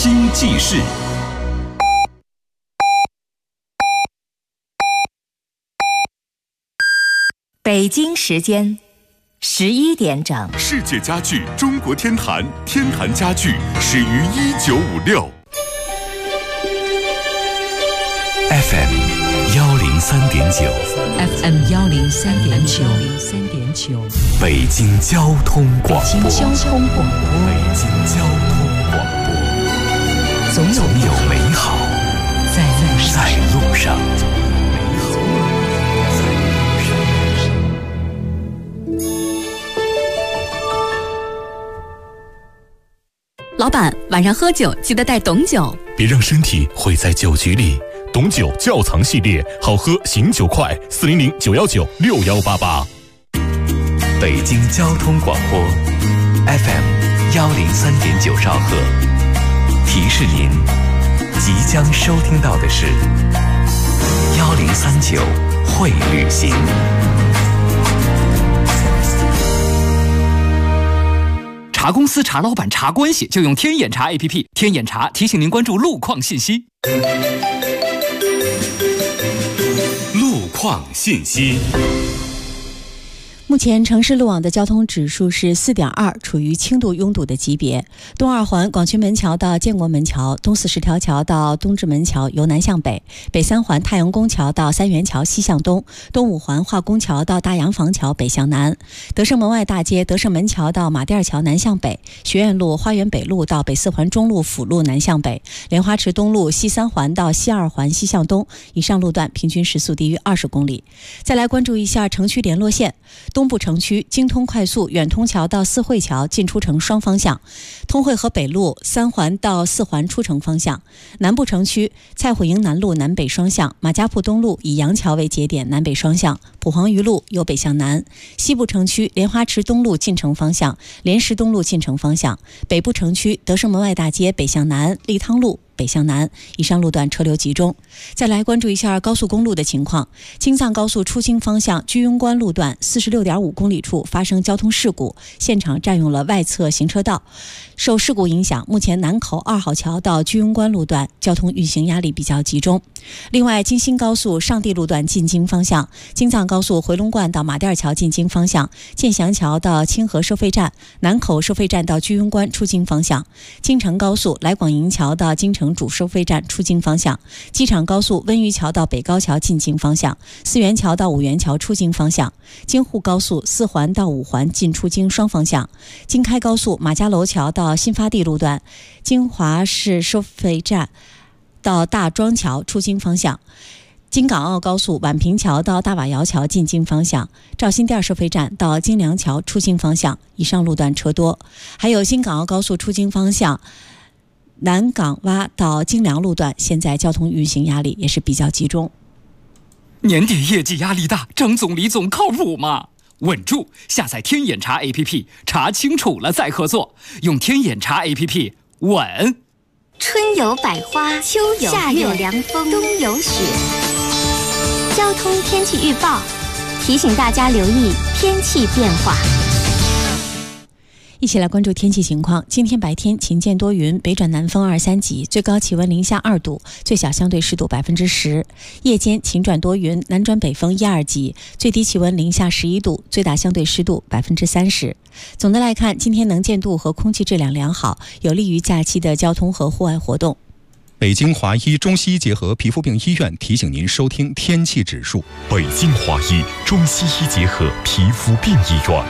京记事。 北京时间11点整。 世界家具中国天坛，天坛家具始于1956。FM 103.9 FM 103.9 北京交通广播。 北京交通广播，总有美好在路上。 老板，晚上喝酒记得带董酒， 别让身体毁在酒局里。董酒窖藏系列，好喝醒酒快，400-919-6188。 北京交通广播 FM 103.9兆赫，提示您即将收听到的是1039会旅行。 查公司、查老板、查关系，就用天眼查 APP。天眼查提醒您关注路况信息。 路况信息。 目前城市路网的交通指数是4.2，处于轻度拥堵的级别。东二环广渠门桥到建国门桥，东四十条桥到东直门桥由南向北，北三环太阳宫桥到三元桥西向东，东五环化工桥到大洋房桥北向南，德胜门外大街德胜门桥到马甸桥南向北，学院路花园北路到北四环中路辅路南向北，莲花池东路西三环到西二环西向东，以上路段平均时速低于20公里。再来关注一下城区联络线。东部城区京通快速远通桥到四惠桥进出城双方向，通惠河北路三环到四环出城方向。南部城区蔡虎营南路南北双向，马家铺东路以杨桥为节点南北双向，蒲黄榆路由北向南。西部城区莲花池东路进城方向，莲石东路进城方向。北部城区德胜门外大街北向南，利汤路北向南，以上路段车流集中。再来关注一下高速公路的情况。京藏高速出京方向居庸关路段46.5公里处发生交通事故，现场占用了外侧行车道。受事故影响，目前南口2号桥到居庸关路段交通运行压力比较集中。另外，京新高速上地路段进京方向，京藏高速回龙观到马甸桥进京方向，建祥桥到清河收费站，南口收费站到居庸关出京方向，京承高速来广营桥到京承主收费站出京方向，机场高速温榆桥到北高桥进京方向，四元桥到五元桥出京方向，京沪高速4环到5环进出京双方向，京开高速马家楼桥到新发地路段，京华市收费站到大庄桥出京方向，京港澳高速宛平桥到大瓦窑桥进京方向，赵新店收费站到京梁桥出京方向，以上路段车多。还有京港澳高速出京方向南港洼到京梁路段，现在交通运行压力也是比较集中。 年底业绩压力大，张总李总靠谱吗？稳住！下载天眼查 APP， 查清楚了再合作。用天眼查 APP， 稳。 春有百花，秋有夏有凉风，冬有雪。交通天气预报提醒大家留意天气变化。 一起来关注天气情况。今天白天晴间多云，北转南风2、3级，最高气温零下2度，最小相对湿度10%。夜间晴转多云，南转北风1、2级，最低气温零下11度，最大相对湿度30%。总的来看，今天能见度和空气质量良好，有利于假期的交通和户外活动。 北京华医中西医结合皮肤病医院提醒您收听天气指数。 北京华医中西医结合皮肤病医院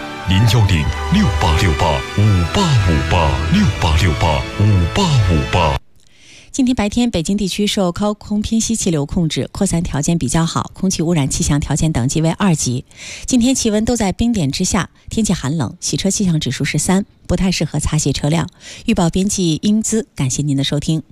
，010-6868-5858，6868-5858。 今天白天，北京地区受高空偏西气流控制，扩散条件比较好，空气污染气象条件等级为2级。今天气温都在冰点之下，天气寒冷，洗车气象指数是3，不太适合擦洗车辆。预报编辑英姿，感谢您的收听。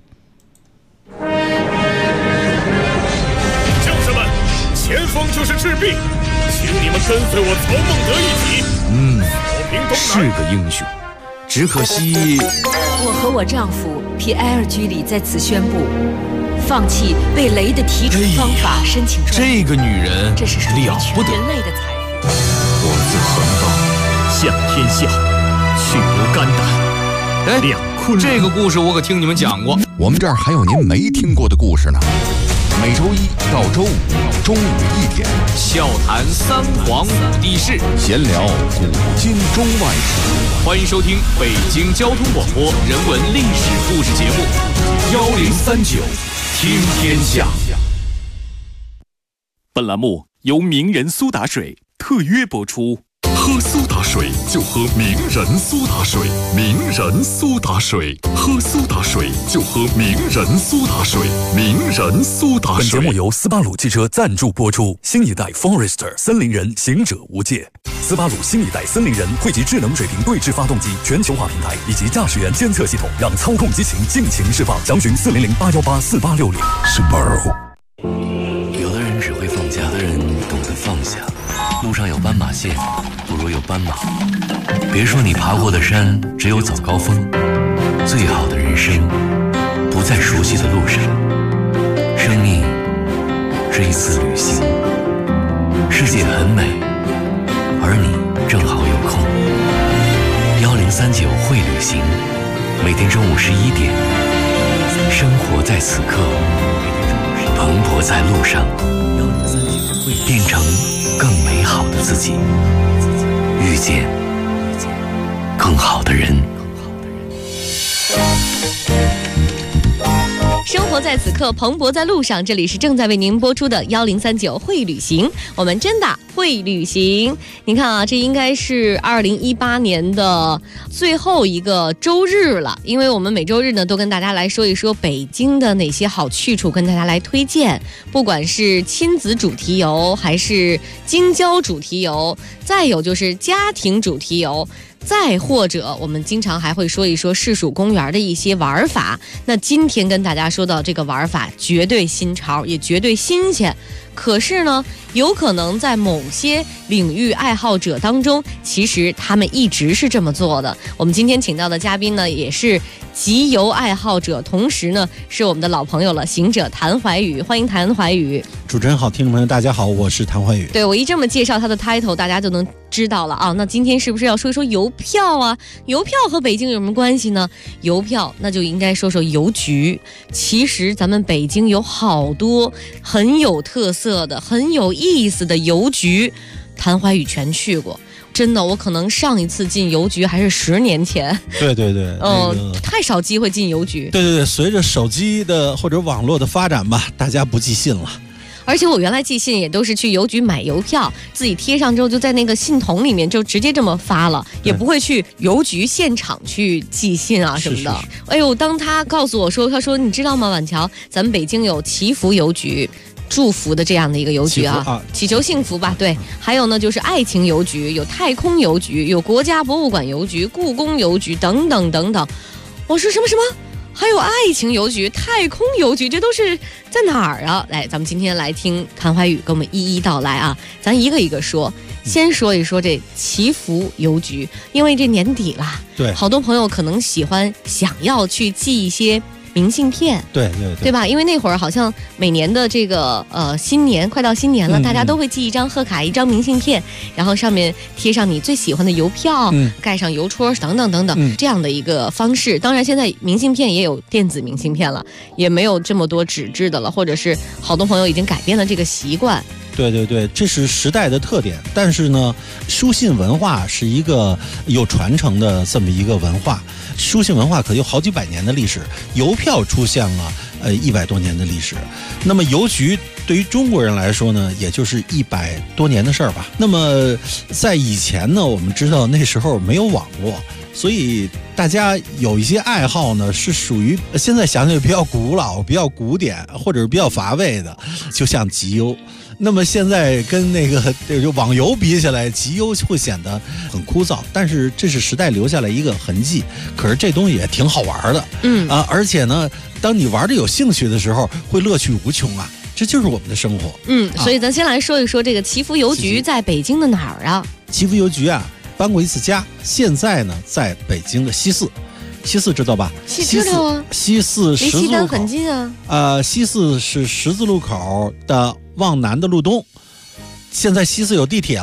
将士们，前方就是赤壁，请你们跟随我曹孟德一起。 是个英雄，只可惜我和我丈夫皮埃尔居里在此宣布，放弃被雷的提纯方法申请专利。 这个女人这是了不得， 人类的财富。 我自横刀向天下，去如肝胆，两这个故事我可听你们讲过。 我们这儿还有您没听过的故事呢。每周一到周五中午1点， 笑谈三皇五帝事， 闲聊古今中外史。 欢迎收听北京交通广播人文历史故事节目1039听天下。 本栏目由名人苏打水特约播出。喝苏打水就喝名人苏打水，名人苏打水，喝苏打水就喝名人苏打水，名人苏打水。本节目由斯巴鲁汽车赞助播出。新一代 Forester 森林人行者无界，斯巴鲁新一代森林人汇集智能水平对置发动机全球化平台以及驾驶员监测系统，让操控激情尽情释放。详询400-818-4860。Subaru。 有的人只会放假，有的人懂得放下。路上有斑马线，不如有斑马。别说你爬过的山只有早高峰，最好的人生不在熟悉的路上。生命是一次旅行，世界很美，而你正好有空。1039会旅行，每天中午11点，生活在此刻，蓬勃在路上，变成更美好的自己，遇见更好的人。 生活在此刻，蓬勃在路上。这里是正在为您播出的1039会旅行，我们真的会旅行。你看啊，这应该是2018年的最后一个周日了，因为我们每周日呢都跟大家来说一说北京的哪些好去处，跟大家来推荐，不管是亲子主题游，还是京郊主题游，再有就是家庭主题游，再或者我们经常还会说一说市属公园的一些玩法。那今天跟大家说到这个玩法绝对新潮，也绝对新鲜，可是呢有可能在某些领域爱好者当中，其实他们一直是这么做的。我们今天请到的嘉宾呢也是集邮爱好者，同时呢是我们的老朋友了，行者谭怀宇。欢迎谭怀宇。 主持人好，听众朋友大家好，我是谭怀宇。 对，我一这么介绍他的 title 大家就能知道了啊。那今天是不是要说一说邮票啊？邮票和北京有什么关系呢？邮票那就应该说说邮局。其实咱们北京有好多很有特色的、很有意思的邮局，谭怀宇全去过。真的，我可能上一次进邮局还是10年前。 对对对， 太少机会进邮局。 对对对，随着手机的或者网络的发展吧，大家不寄信了。 而且我原来寄信也都是去邮局买邮票，自己贴上之后就在那个信筒里面就直接这么发了，也不会去邮局现场去寄信啊什么的。哎呦，当他告诉我说，他说你知道吗，婉乔，咱们北京有祈福邮局。祝福的这样的一个邮局啊，祈求幸福吧，对。还有呢，就是爱情邮局，有太空邮局，有国家博物馆邮局、故宫邮局等等等等。我说什么？还有爱情邮局、太空邮局，这都是在哪儿啊？来，咱们今天来听谭怀宇给我们一一道来啊，咱一个一个说。先说一说这祈福邮局，因为这年底啦， 对， 好多朋友可能想要去寄一些明信片，对吧？因为那会儿好像每年的这个新年快到新年了，大家都会寄一张贺卡、一张明信片，然后上面贴上你最喜欢的邮票，盖上邮戳等等等等，这样的一个方式。当然，现在明信片也有电子明信片了，也没有这么多纸质的了，或者是好多朋友已经改变了这个习惯。 对对对，这是时代的特点。但是呢，书信文化是一个有传承的这么一个文化。书信文化可有好几百年的历史，邮票出现了100多年的历史。那么邮局对于中国人来说呢，也就是100多年的事儿吧。那么在以前呢，我们知道那时候没有网络，所以大家有一些爱好呢是属于现在想想比较古老、比较古典或者是比较乏味的，就像集邮。那么现在跟那个网游比起来，集邮会显得很枯燥，但是这是时代留下来一个痕迹。可是这东西也挺好玩的，而且呢，当你玩的有兴趣的时候，会乐趣无穷啊。这就是我们的生活。 所以咱先来说一说这个祈福邮局在北京的哪儿啊？ 祈福邮局啊，搬过一次家，现在呢在北京的西四。西四知道吧？ 知道啊。 西四十字路口，离西单很近啊。 西四是十字路口的往南的路东。现在西四有地铁了，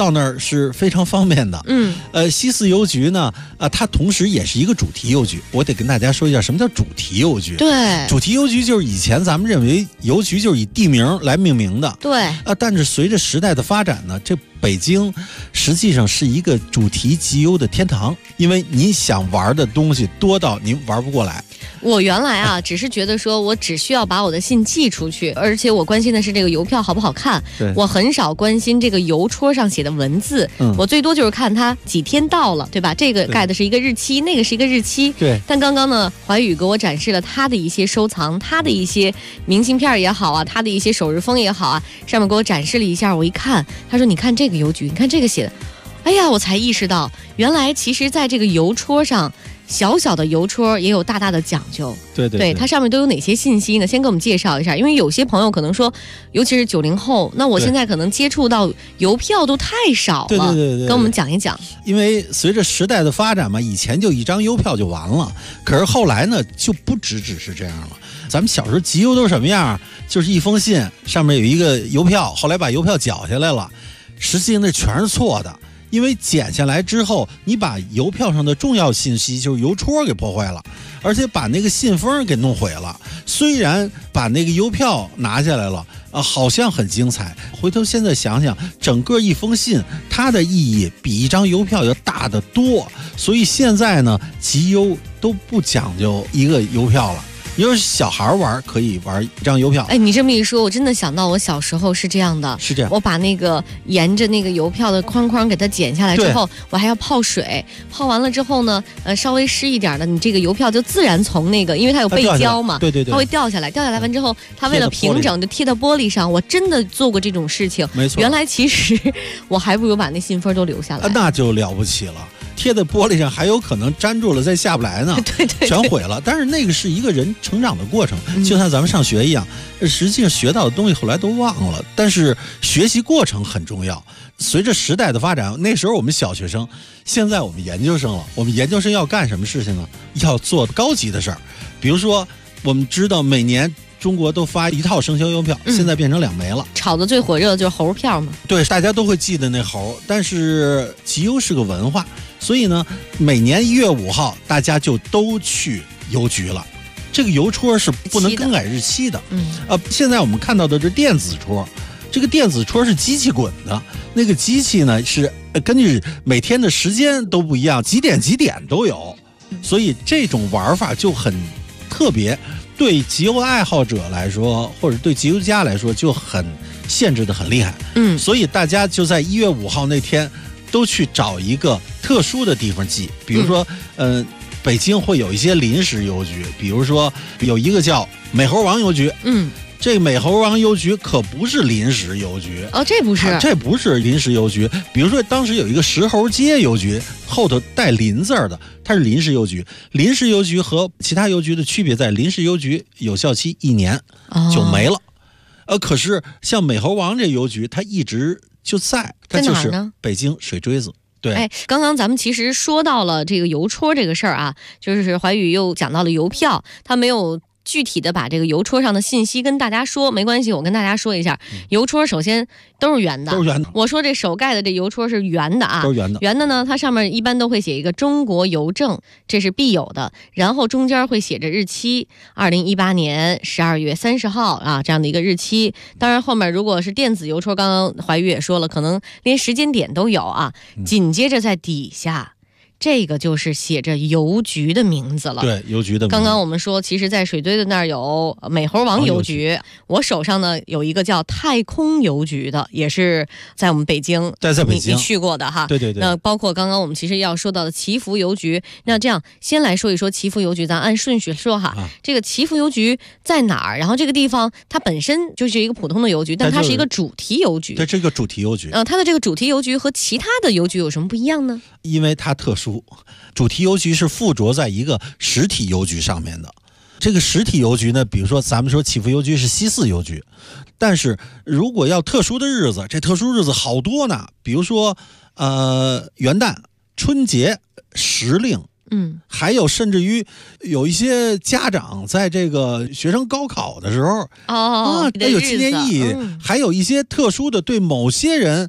到那儿是非常方便的。西四邮局呢，它同时也是一个主题邮局。我得跟大家说一下什么叫主题邮局。 对， 主题邮局就是以前咱们认为邮局就是以地名来命名的。 对， 但是随着时代的发展呢，这北京实际上是一个主题集邮的天堂，因为你想玩的东西多到你玩不过来。 我原来啊，只是觉得说我只需要把我的信寄出去，而且我关心的是这个邮票好不好看。我很少关心这个邮戳上写的文字，我最多就是看它几天到了，对吧？这个盖的是一个日期，那个是一个日期。 对。 但刚刚呢，怀宇给我展示了他的一些收藏，他的一些明信片也好啊，他的一些首日封也好啊，上面给我展示了一下。我一看，他说：“你看这个邮局，你看这个写的。”哎呀，我才意识到，原来其实在这个邮戳上。小小的邮戳也有大大的讲究， 对， 它上面都有哪些信息呢？先给我们介绍一下，因为有些朋友可能说，尤其是90后，那我现在可能接触到邮票都太少了， 对， 跟我们讲一讲。 因为随着时代的发展嘛，以前就一张邮票就完了，可是后来呢，就不只是这样了。咱们小时候集邮都是什么样？就是一封信上面有一个邮票，后来把邮票绞下来了，实际上那全是错的。因为剪下来之后，你把邮票上的重要信息，就是邮戳给破坏了，而且把那个信封给弄毁了。虽然把那个邮票拿下来了，好像很精彩。回头现在想想，整个一封信，它的意义比一张邮票要大得多。所以现在呢，集邮都不讲究一个邮票了。你说小孩玩可以玩一张邮票， 哎，你这么一说，我真的想到我小时候是这样的， 是这样。 我把那个沿着那个邮票的框框给它剪下来之后，我还要泡水，泡完了之后呢，稍微湿一点的，你这个邮票就自然从那个，因为它有背胶嘛， 对， 它会掉下来。掉下来完之后，它为了平整就贴到玻璃上。我真的做过这种事情， 没错。 原来其实我还不如把那信封都留下来， 那就了不起了。贴在玻璃上还有可能粘住了再下不来呢， 对， 全毁了。但是那个是一个人成长的过程，就像咱们上学一样，实际上学到的东西后来都忘了，但是学习过程很重要。随着时代的发展，那时候我们小学生，现在我们研究生了。我们研究生要干什么事情呢？要做高级的事儿。比如说，我们知道每年中国都发一套生肖邮票，现在变成2枚了。 炒的最火热的就是猴票嘛。 对，大家都会记得那猴。但是集邮是个文化，所以呢，每年1月5号大家就都去邮局了。这个邮戳是不能更改日期的。现在我们看到的是电子戳，这个电子戳是机器滚的，那个机器呢是根据每天的时间都不一样，几点都有，所以这种玩法就很特别。对集邮爱好者来说，或者对集邮家来说，就很限制的很厉害。所以大家就在1月5号那天都去找一个特殊的地方寄，比如说，北京会有一些临时邮局，比如说有一个叫美猴王邮局。这个美猴王邮局可不是临时邮局哦，这不是临时邮局。比如说当时有一个石猴街邮局，后头带林字的，它是临时邮局。临时邮局和其他邮局的区别在临时邮局有效期1年就没了。可是像美猴王这邮局，它一直就在，它就是北京水锥子。对， 哎，刚刚咱们其实说到了这个邮戳这个事儿啊，就是怀宇又讲到了邮票，他没有具体的把这个邮戳上的信息跟大家说，没关系，我跟大家说一下，邮戳首先都是圆的，我说这手盖的这邮戳是圆的啊， 都是圆的。 圆的呢，它上面一般都会写一个中国邮政，这是必有的，然后中间会写着日期，2018年12月30号啊，这样的一个日期。当然后面如果是电子邮戳，刚刚怀宇也说了，可能连时间点都有啊。紧接着在底下。这个就是写着邮局的名字了。 对，邮局的名字。 刚刚我们说，其实在水堆的那儿有美猴王邮局，我手上呢有一个叫太空邮局的，也是在我们北京， 在北京你去过的哈。 对对对。 那包括刚刚我们其实要说到的祈福邮局，那这样先来说一说祈福邮局，咱按顺序说哈。这个祈福邮局在哪儿？然后这个地方它本身就是一个普通的邮局，但它是一个主题邮局。 对，这个主题邮局。 它的这个主题邮局和其他的邮局有什么不一样呢？ 因为它特殊。主题邮局是附着在一个实体邮局上面的。这个实体邮局呢，比如说咱们说祈福邮局是西四邮局，但是如果要特殊的日子，这特殊日子好多呢，比如说元旦、春节、时令，还有甚至于有一些家长在这个学生高考的时候有纪念意义，还有一些特殊的对某些人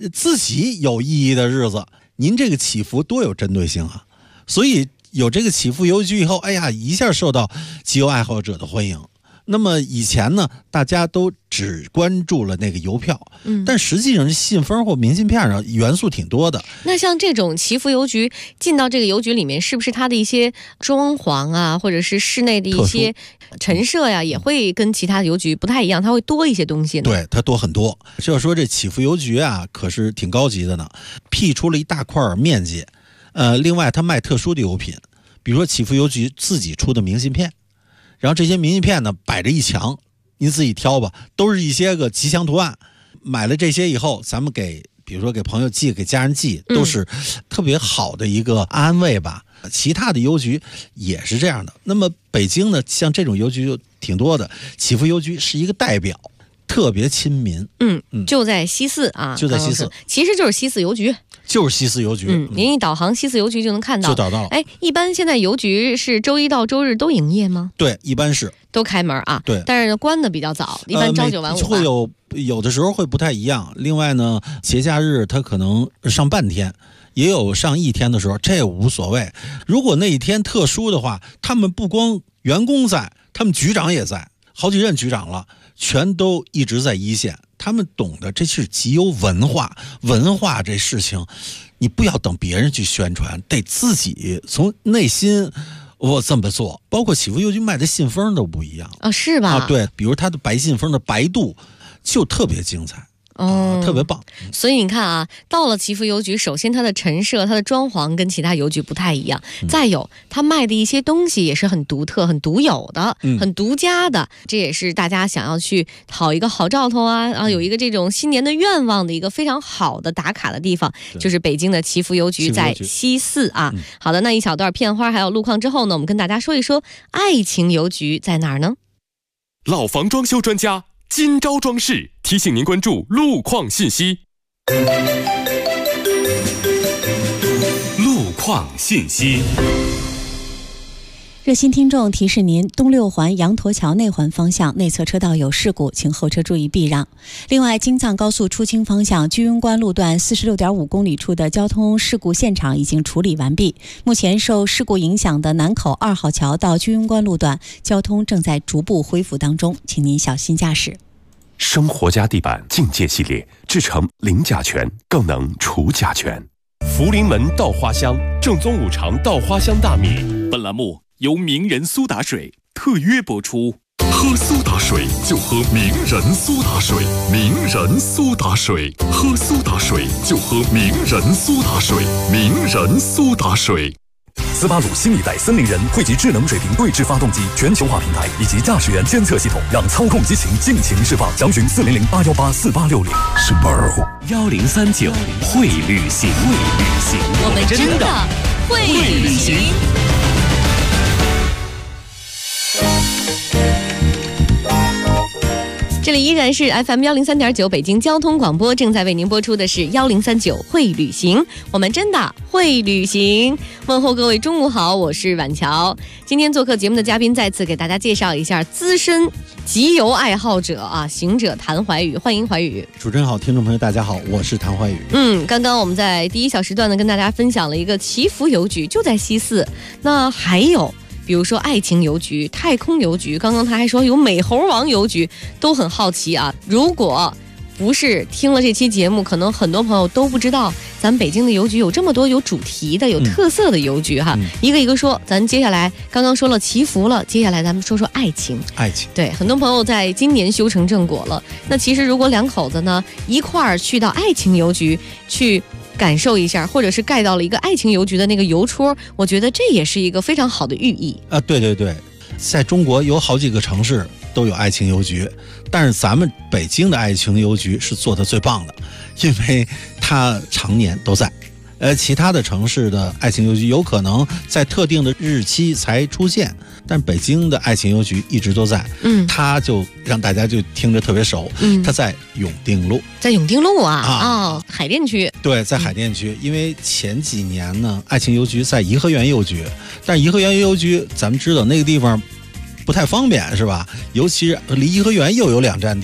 自己有意义的日子，您这个祈福多有针对性啊！所以有这个祈福邮局以后，哎呀，一下受到集邮爱好者的欢迎。那么以前呢，大家都只关注了那个邮票，但实际上信封或明信片上元素挺多的。 那像这种祈福邮局进到这个邮局里面，是不是它的一些装潢啊，或者是室内的一些陈设呀，也会跟其他的邮局不太一样，它会多一些东西呢？ 对，它多很多。就要说这祈福邮局啊，可是挺高级的呢，辟出了一大块面积。另外它卖特殊的邮品，比如说祈福邮局自己出的明信片。然后这些明信片呢摆着一墙，您自己挑吧，都是一些个吉祥图案。买了这些以后，咱们比如说给朋友寄，给家人寄，都是特别好的一个安慰吧。其他的邮局也是这样的。那么北京呢，像这种邮局就挺多的，祈福邮局是一个代表，特别亲民。 就在西四啊， 就在西四， 其实就是西四邮局。 就是西四邮局， 您一导航西四邮局就能看到， 就找到了。 哎，一般现在邮局是周一到周日都营业吗？ 对，一般是都开门啊。 对， 但是关的比较早，一般朝9晚5。 会有的时候会不太一样。另外呢，节假日它可能上半天，也有上一天的时候，这也无所谓。如果那一天特殊的话，他们不光员工在，他们局长也在，好几任局长了，全都一直在一线。他们懂得这是集邮文化，文化这事情，你不要等别人去宣传，得自己从内心我这么做。包括祈福邮局卖的信封都不一样啊，是吧？ 啊，对，比如它的白信封的白度就特别精彩。特别棒。 所以你看啊，到了祈福邮局，首先它的陈设、它的装潢跟其他邮局不太一样，再有它卖的一些东西也是很独特、很独有的、很独家的，这也是大家想要去讨一个好兆头啊，有一个这种新年的愿望的一个非常好的打卡的地方，就是北京的祈福邮局在西四啊。好的，那一小段片花还有路况之后呢，我们跟大家说一说爱情邮局在哪儿呢？ 老房装修专家今朝装饰提醒您关注路况信息。路况信息。 热心听众提示您，东六环羊驼桥内环方向内侧车道有事故，请后车注意避让。另外，京藏高速出京方向居庸关路段46.5公里处的交通事故现场已经处理完毕，目前受事故影响的南口2号桥到居庸关路段交通正在逐步恢复当中，请您小心驾驶。 生活家地板境界系列制成零甲醛，更能除甲醛。福临门稻花香，正宗五常稻花香大米。本栏目由名人苏打水特约播出。喝苏打水就喝名人苏打水，名人苏打水，喝苏打水就喝名人苏打水，名人苏打水。 斯巴鲁新一代森林人汇集智能水平对置发动机全球化平台以及驾驶员监测系统，让操控激情尽情释放。详询400-818-4860。Subaru 1039会旅行， 我们真的会旅行。这里依然是 FM 103.9北京交通广播，正在为您播出的是1039会旅行，我们真的会旅行。问候各位中午好，我是婉乔。今天做客节目的嘉宾再次给大家介绍一下资深集邮爱好者啊，行者谭怀宇，欢迎怀宇。 主持人好，听众朋友大家好，我是谭怀宇。 刚刚我们在第一小时段呢跟大家分享了一个祈福邮局，就在西四。那还有比如说爱情邮局、太空邮局，刚刚他还说有美猴王邮局，都很好奇啊。如果不是听了这期节目，可能很多朋友都不知道咱们北京的邮局有这么多有主题的、有特色的邮局哈。一个一个说，咱接下来刚刚说了祈福了，接下来咱们说说爱情。对，很多朋友在今年修成正果了。那其实如果两口子呢一块儿去到爱情邮局去感受一下，或者是盖到了一个爱情邮局的那个邮戳，我觉得这也是一个非常好的寓意啊。对，在中国有好几个城市都有爱情邮局，但是咱们北京的爱情邮局是做得最棒的，因为它常年都在。其他的城市的爱情邮局有可能在特定的日期才出现，但北京的爱情邮局一直都在。它就让大家就听着特别熟。它在永定路。 在永定路啊，海淀区。 对，在海淀区。因为前几年呢，爱情邮局在颐和园邮局，但颐和园邮局咱们知道那个地方不太方便是吧？尤其是离颐和园又有2站地，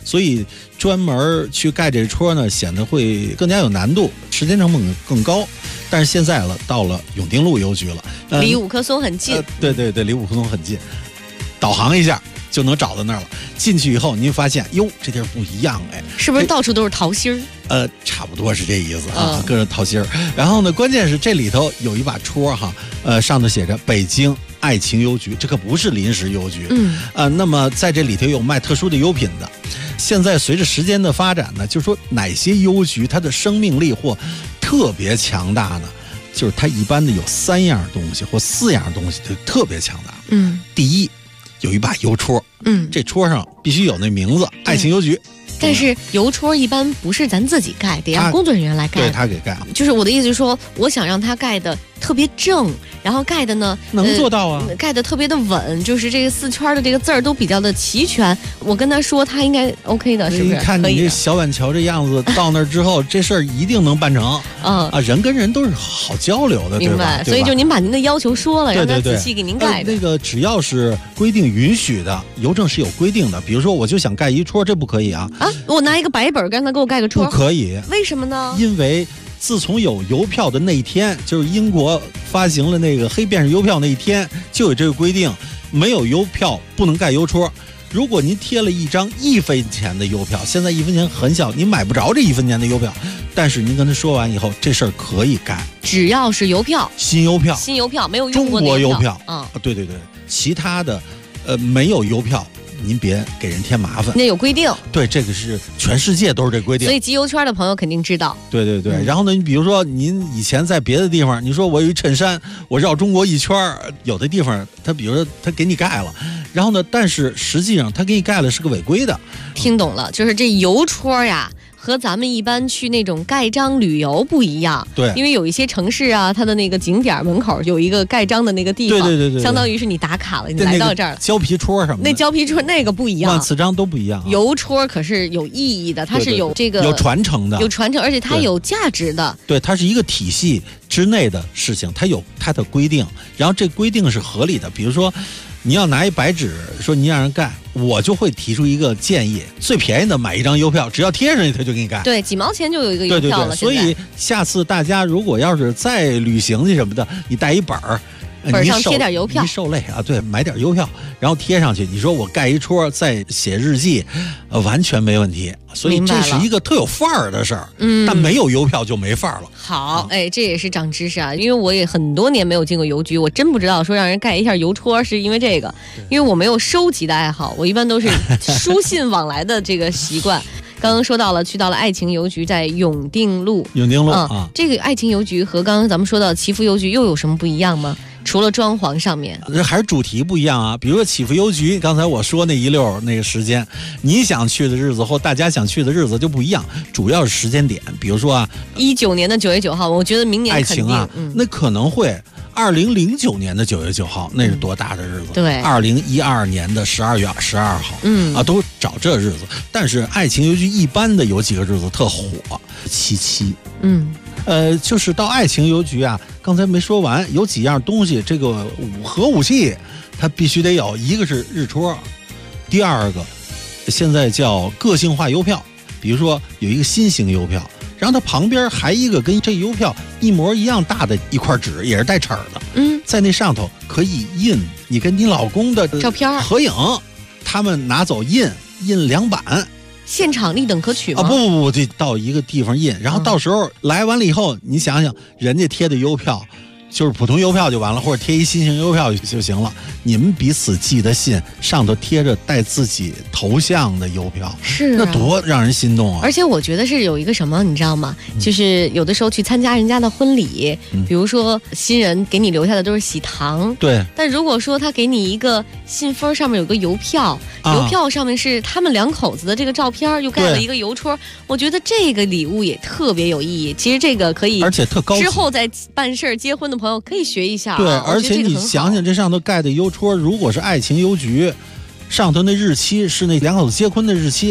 所以专门去盖这戳呢，显得会更加有难度，时间成本更高。但是现在到了永定路邮局了， 离五棵松很近。 对，离五棵松很近，导航一下就能找到那儿了。进去以后，您发现哟，这地儿不一样哎， 是不是到处都是桃心儿？ 差不多是这意思啊，各种桃心儿。然后呢，关键是这里头有一把戳哈，上头写着北京爱情邮局，这可不是临时邮局。那么在这里头有卖特殊的邮品的。现在随着时间的发展呢，就是说哪些邮局它的生命力或特别强大呢？就是它一般的有3样东西或4样东西就特别强大。第一，有一把邮戳，这戳上必须有那名字，爱情邮局。 但是邮戳一般不是咱自己盖，得让工作人员来盖。 对，他给盖。 就是我的意思是说，我想让他盖的特别正，然后盖的呢能做到啊， 盖的特别的稳，就是这个4圈的这个字儿都比较的齐全。我跟他说，他应该 OK 的，是不是？ 你看你这小板桥这样子，到那儿之后，这事儿一定能办成。人跟人都是好交流的， 明白？所以就您把您的要求说了，让他仔细给您盖的。 那个只要是规定允许的，邮政是有规定的。比如说，我就想盖一戳，这不可以啊。 我拿一个白本让他给我盖个戳， 不可以。 为什么呢？ 因为自从有邮票的那一天，就是英国发行了那个黑便士邮票那一天，就有这个规定，没有邮票不能盖邮戳。如果您贴了一张1分钱的邮票，现在1分钱很小，您买不着这1分钱的邮票，但是您跟他说完以后，这事儿可以盖， 只要是邮票， 新邮票， 没有用过的中国邮票啊， 对，其他的没有邮票。您别给人添麻烦， 那有规定。 对，这个是全世界都是这规定。 所以集邮圈的朋友肯定知道。 对。然后呢，你比如说您以前在别的地方，你说我有一衬衫，我绕中国一圈，有的地方他比如说他给你盖了，然后呢，但是实际上他给你盖了是个违规的。 听懂了，就是这邮戳呀。和咱们一般去那种盖章旅游不一样， 对， 因为有一些城市啊，它的那个景点门口有一个盖章的那个地方， 对， 相当于是你打卡了，你来到这儿了。 胶皮戳什么的， 那胶皮戳那个不一样， 万次章都不一样。 邮戳可是有意义的，它是有这个有传承的， 而且它有价值的。 对，它是一个体系之内的事情，它有它的规定，然后这规定是合理的。比如说，你要拿一白纸说你让人盖，我就会提出一个建议，最便宜的买一张邮票，只要贴上去他就给你盖。 对，几毛钱就有一个邮票了。 所以下次大家如果要是再旅行去什么的，你带一本儿。 本上贴点邮票， 一受累啊，对，买点邮票，然后贴上去。你说我盖一戳，再写日记，完全没问题。所以这是一个特有范儿的事儿，但没有邮票就没范儿了。 好，这也是长知识啊，因为我也很多年没有进过邮局，我真不知道说让人盖一下邮戳是因为这个，因为我没有收集的爱好，我一般都是书信往来的这个习惯。刚刚说到了，去到了爱情邮局，在永定路。这个爱情邮局和刚刚咱们说到祈福邮局又有什么不一样吗？除了装潢上面， 这还是主题不一样啊。比如说祈福邮局，刚才我说那一溜那个时间，你想去的日子或大家想去的日子就不一样，主要是时间点。比如说 19年的9月9号，我觉得明年爱情啊，那可能会2009年的9月9号，那是多大的日子？ 对 ，2012年的12月12号，都找这日子。但是爱情邮局一般的有几个日子特火，77，就是到爱情邮局啊，刚才没说完，有几样东西，这个核武器它必须得有，一个是日戳，第二个现在叫个性化邮票，比如说有一个新型邮票，然后它旁边还一个跟这邮票一模一样大的一块纸，也是带齿儿的，在那上头可以印你跟你老公的照片合影，他们拿走印2版。 现场立等可取吗？ 不，得到一个地方印，然后到时候来完了以后，你想想，人家贴的邮票就是普通邮票就完了，或者贴一新型邮票就行了。你们彼此寄的信上头贴着带自己头像的邮票， 是那多让人心动啊！ 而且我觉得是有一个什么，你知道吗？就是有的时候去参加人家的婚礼，比如说新人给你留下的都是喜糖， 对。 但如果说他给你一个信封，上面有个邮票，邮票上面是他们2口子的这个照片，又盖了一个邮戳，我觉得这个礼物也特别有意义。其实这个可以， 而且特高级， 之后再办事结婚的朋友可以学一下。 对，而且你想想，这上头盖的邮戳，如果是爱情邮局，上头那日期是那2口子结婚的日期，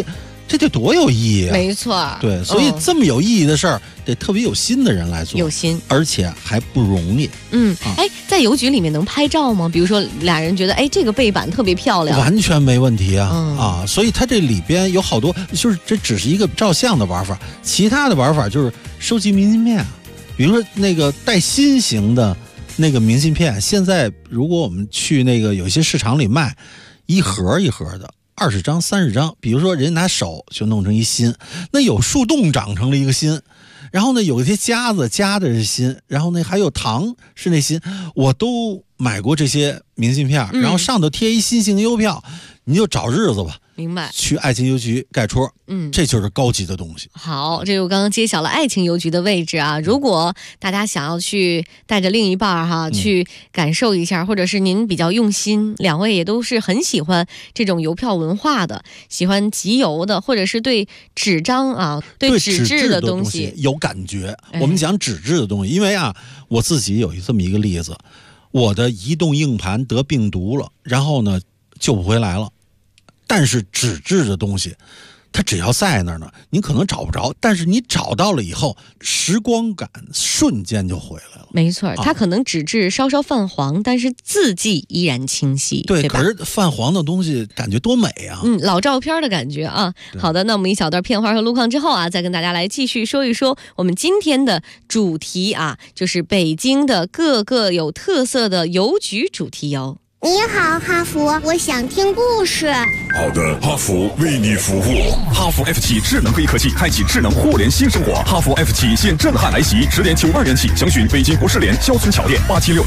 这得多有意义啊！ 没错， 对，所以这么有意义的事儿，得特别有心的人来做， 有心， 而且还不容易。 在邮局里面能拍照吗？比如说俩人觉得，这个背板特别漂亮， 完全没问题啊！所以它这里边有好多，就是这只是一个照相的玩法，其他的玩法就是收集明信片啊，比如说那个带心形的那个明信片，现在如果我们去那个有些市场里卖，一盒一盒的。20张、30张，比如说人拿手就弄成一心，那有树洞长成了一个心，然后呢有一些夹子夹的是心，然后呢还有糖是那心，我都买过这些明信片，然后上头贴一心形邮票，你就找日子吧。 明白。 去爱情邮局盖戳，这就是高级的东西。 好，这个我刚刚揭晓了爱情邮局的位置啊。如果大家想要去带着另一半去感受一下，或者是您比较用心，两位也都是很喜欢这种邮票文化的，喜欢集邮的，或者是对纸张啊，对纸质的东西有感觉。我们讲纸质的东西，因为我自己有这么一个例子，我的移动硬盘得病毒了，然后呢救不回来了。但是纸质的东西，它只要在那儿呢，你可能找不着，但是你找到了以后，时光感瞬间就回来了。 没错，它可能纸质稍稍泛黄，但是字迹依然清晰。 对， 吧？ 可是泛黄的东西感觉多美啊！ 老照片的感觉啊。好的，那我们一小段片花和路况之后再跟大家来继续说一说我们今天的主题就是北京的各个有特色的邮局主题哟。 你好，哈佛，我想听故事。 好的，哈佛为你服务。哈佛 F7 智能黑科技，开启智能互联新生活。哈佛 F7 现震撼来袭，10.92元起，详询北京国士联肖村桥店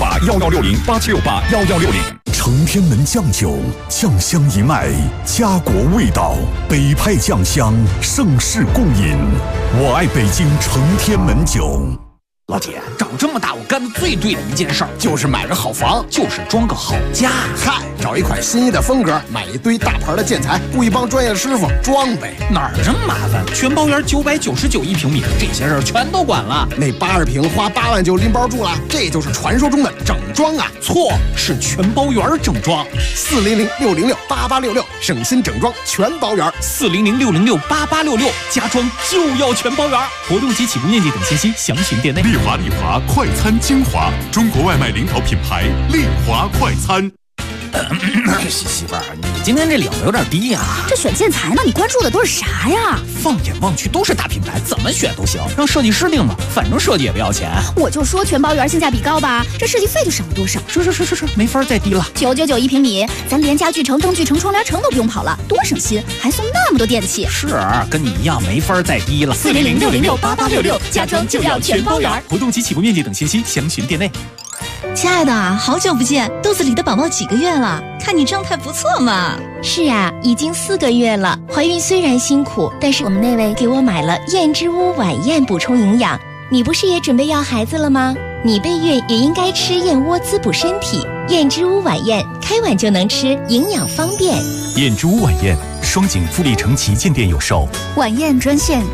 8768116087681160。 承天门酱酒，酱香一脉，家国味道，北派酱香，盛世共饮。我爱北京承天门酒。 老铁，长这么大我干的最对的一件事儿，就是买个好房，就是装个好家。 嗨，找一款心仪的风格，买一堆大牌的建材，雇一帮专业师傅装呗。 哪儿这么麻烦？全包园999一平米，这些事儿全都管了。 那80平花8万就拎包住了，这就是传说中的整装啊！ 错，是全包园整装。 400-606-8866，省心整装全包园。 400-606-8866，家装就要全包园。活动及起步面积等信息详询店内。 丽华快餐精华，中国外卖领导品牌，丽华快餐。 媳妇儿，你今天这领子有点低呀。 这选建材呢，你关注的都是啥呀？ 放眼望去都是大品牌，怎么选都行，让设计师定吧，反正设计也不要钱。 我就说全包园性价比高吧，这设计费就省了多少？ 是，没法再低了。 999一平米，咱连家具城、灯具城、窗帘城都不用跑了，多省心，还送那么多电器。 是，跟你一样没法再低了。 400-606-8866，家装就要全包园。 活动及起步面积等信息详询店内。 亲爱的，好久不见，肚子里的宝宝几个月了？看你状态不错嘛。 是啊，已经4个月了。怀孕虽然辛苦，但是我们那位给我买了燕之屋晚宴补充营养。你不是也准备要孩子了吗？你备孕也应该吃燕窝滋补身体。燕之屋晚宴，开碗就能吃，营养方便。 燕之屋晚宴，双井富力城旗舰店有售。 晚宴专线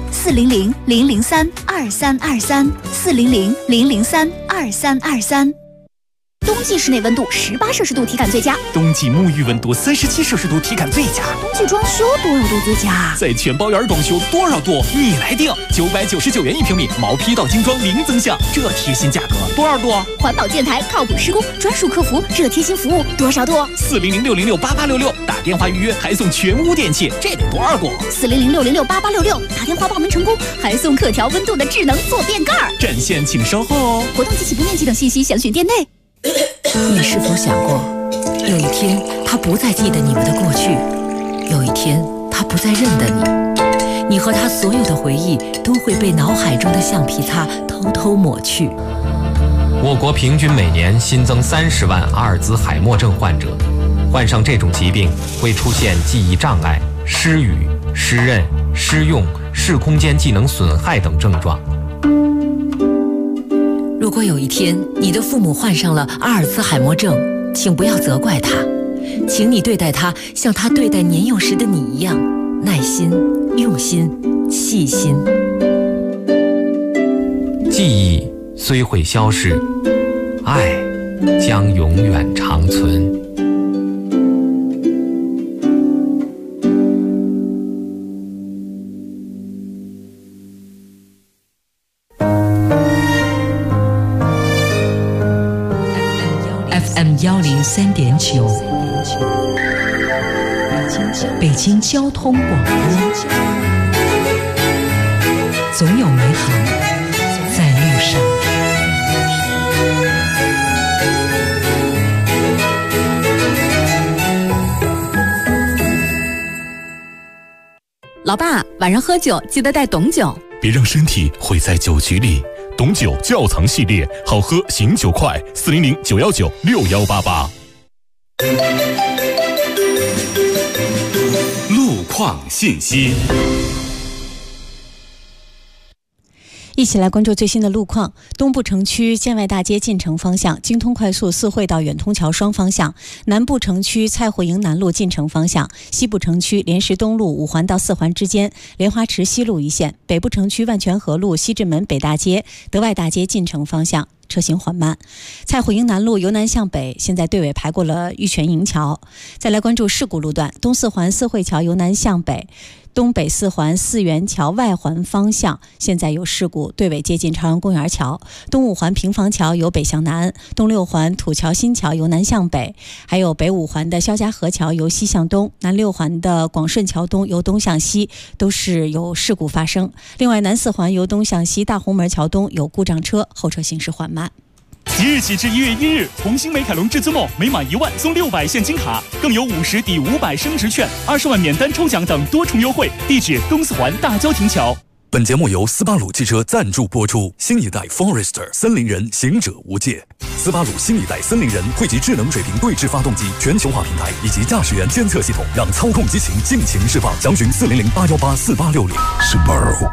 400-003-2323，400-003-2323。冬季室内温度18摄氏度体感最佳， 冬季沐浴温度37摄氏度体感最佳， 冬季装修多少度最佳？ 在全包园装修多少度你来定，999元一平米，毛坯到精装零增项，这贴心价格多少度？ 环保建材，靠谱施工，专属客服，这贴心服务多少度 ？400-606-8866，打电话预约还送全屋电器，这得多少度 ？400-606-8866，打电话报名成功还送可调温度的智能坐便盖。 占线请稍后哦。 活动及起步面积等信息详询店内。 你是否想过，有一天他不再记得你们的过去，有一天他不再认得你，你和他所有的回忆都会被脑海中的橡皮擦偷偷抹去。 我国平均每年新增30万阿尔兹海默症患者，患上这种疾病会出现记忆障碍、失语、失认、失用、视空间技能损害等症状。 如果有一天你的父母患上了阿尔兹海默症，请不要责怪他，请你对待他像他对待年幼时的你一样，耐心、用心、细心。 记忆虽会消逝，爱将永远长存。 103.9，北京交通广播，总有美好在路上。 老爸，晚上喝酒记得带董酒， 别让身体毁在酒局里。董酒窖藏系列，好喝醒酒快，400-919-6188。 路况信息。 一起来关注最新的路况。东部城区建外大街进城方向，京通快速四惠到远通桥双方向；南部城区蔡湖营南路进城方向；西部城区莲石东路五环到四环之间，莲花池西路一线；北部城区万泉河路西直门北大街、德外大街进城方向车行缓慢。蔡湖营南路由南向北，现在队尾排过了玉泉营桥。再来关注事故路段，东四环四惠桥由南向北，东北四环四元桥外环方向现在有事故，队尾接近朝阳公园桥；东五环平房桥由北向南，东六环土桥新桥由南向北，还有北五环的肖家河桥由西向东，南六环的广顺桥东由东向西，都是有事故发生。另外，南四环由东向西大红门桥东有故障车，后车行驶缓慢。 即日起至1月1日，红星美凯龙至尊梦每满1万送600现金卡，更有50抵500升值券、20万免单抽奖等多重优惠。地址东四环大郊亭桥。 本节目由斯巴鲁汽车赞助播出。新一代 Forester 森林人，行者无界。斯巴鲁新一代森林人汇集智能水平对置发动机全球化平台以及驾驶员监测系统，让操控激情尽情释放。详询400-818-4860。Subaru。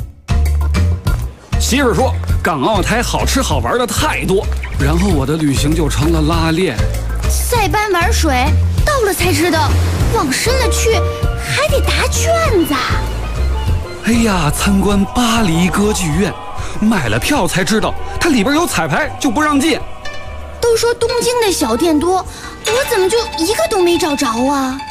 媳妇说港澳台好吃好玩的太多，然后我的旅行就成了拉练。 塞班玩水，到了才知道，往深了去还得答卷子。 哎呀，参观巴黎歌剧院，买了票才知道它里边有彩排，就不让进。 都说东京的小店多，我怎么就一个都没找着啊？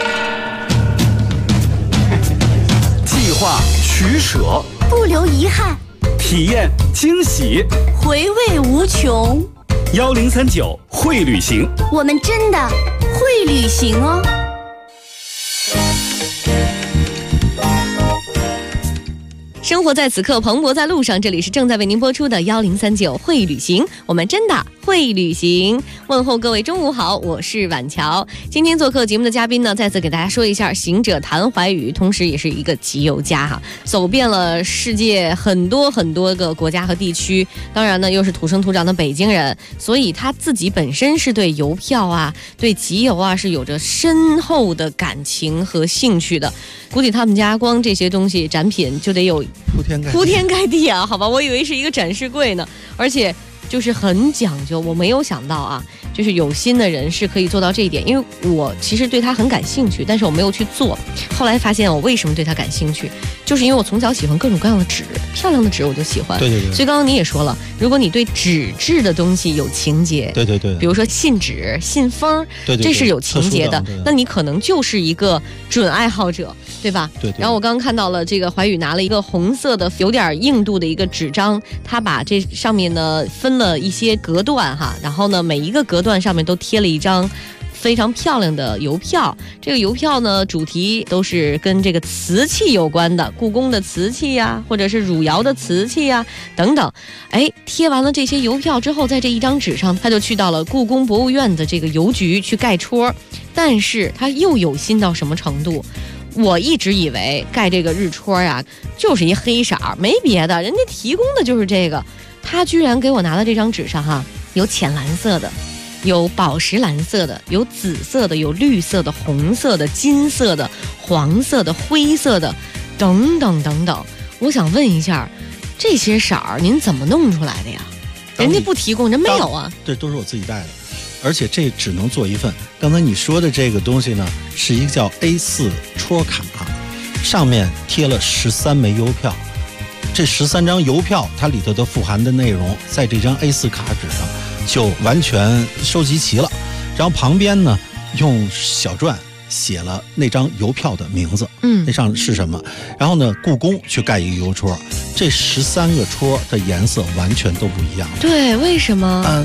计划取舍， 不留遗憾。 体验惊喜， 回味无穷。 1039会旅行， 我们真的会旅行哦。 生活在此刻，蓬勃在路上。这里是正在为您播出的1039会旅行，我们真的会旅行。问候各位中午好，我是婉乔。今天做客节目的嘉宾呢，再次给大家说一下，行者谭怀宇，同时也是一个集邮家哈，走遍了世界很多个国家和地区。当然呢，又是土生土长的北京人，所以他自己本身是对邮票啊、对集邮啊是有着深厚的感情和兴趣的。估计他们家光这些东西展品就得有铺天盖地啊，好吧，我以为是一个展示柜呢，而且就是很讲究。我没有想到啊，就是有心的人是可以做到这一点，因为我其实对他很感兴趣，但是我没有去做。后来发现我为什么对他感兴趣，就是因为我从小喜欢各种各样的纸，漂亮的纸我就喜欢。 对对对。 所以刚刚你也说了，如果你对纸质的东西有情节， 对对对， 比如说信纸、信封， 对对对， 这是有情节的，那你可能就是一个准爱好者，对吧？ 对对。 然后我刚刚看到了这个怀宇拿了一个红色的有点硬度的一个纸张，他把这上面呢分了一些格段哈，然后呢每一个格段上面都贴了一张非常漂亮的邮票。这个邮票呢主题都是跟这个瓷器有关的，故宫的瓷器呀，或者是汝窑的瓷器呀等等。哎，贴完了这些邮票之后，在这一张纸上他就去到了故宫博物院的这个邮局去盖戳，但是他又有心到什么程度，我一直以为盖这个日戳呀就是一黑色，没别的，人家提供的就是这个。他居然给我拿的这张纸上哈，有浅蓝色的，有宝石蓝色的，有紫色的，有绿色的，红色的，金色的，黄色的，灰色的，等等等等。我想问一下，这些色儿您怎么弄出来的呀？人家不提供，人没有啊。 这都是我自己带的，而且这只能做一份。刚才你说的这个东西呢，是一个叫 A4 戳卡，上面贴了13枚邮票。这13张邮票，它里头的富含的内容，在这张 A4 卡纸上就完全收集齐了。然后旁边呢，用小篆写了那张邮票的名字，那上是什么？然后呢，故宫去盖一个邮戳，这13个戳的颜色完全都不一样。 对，为什么？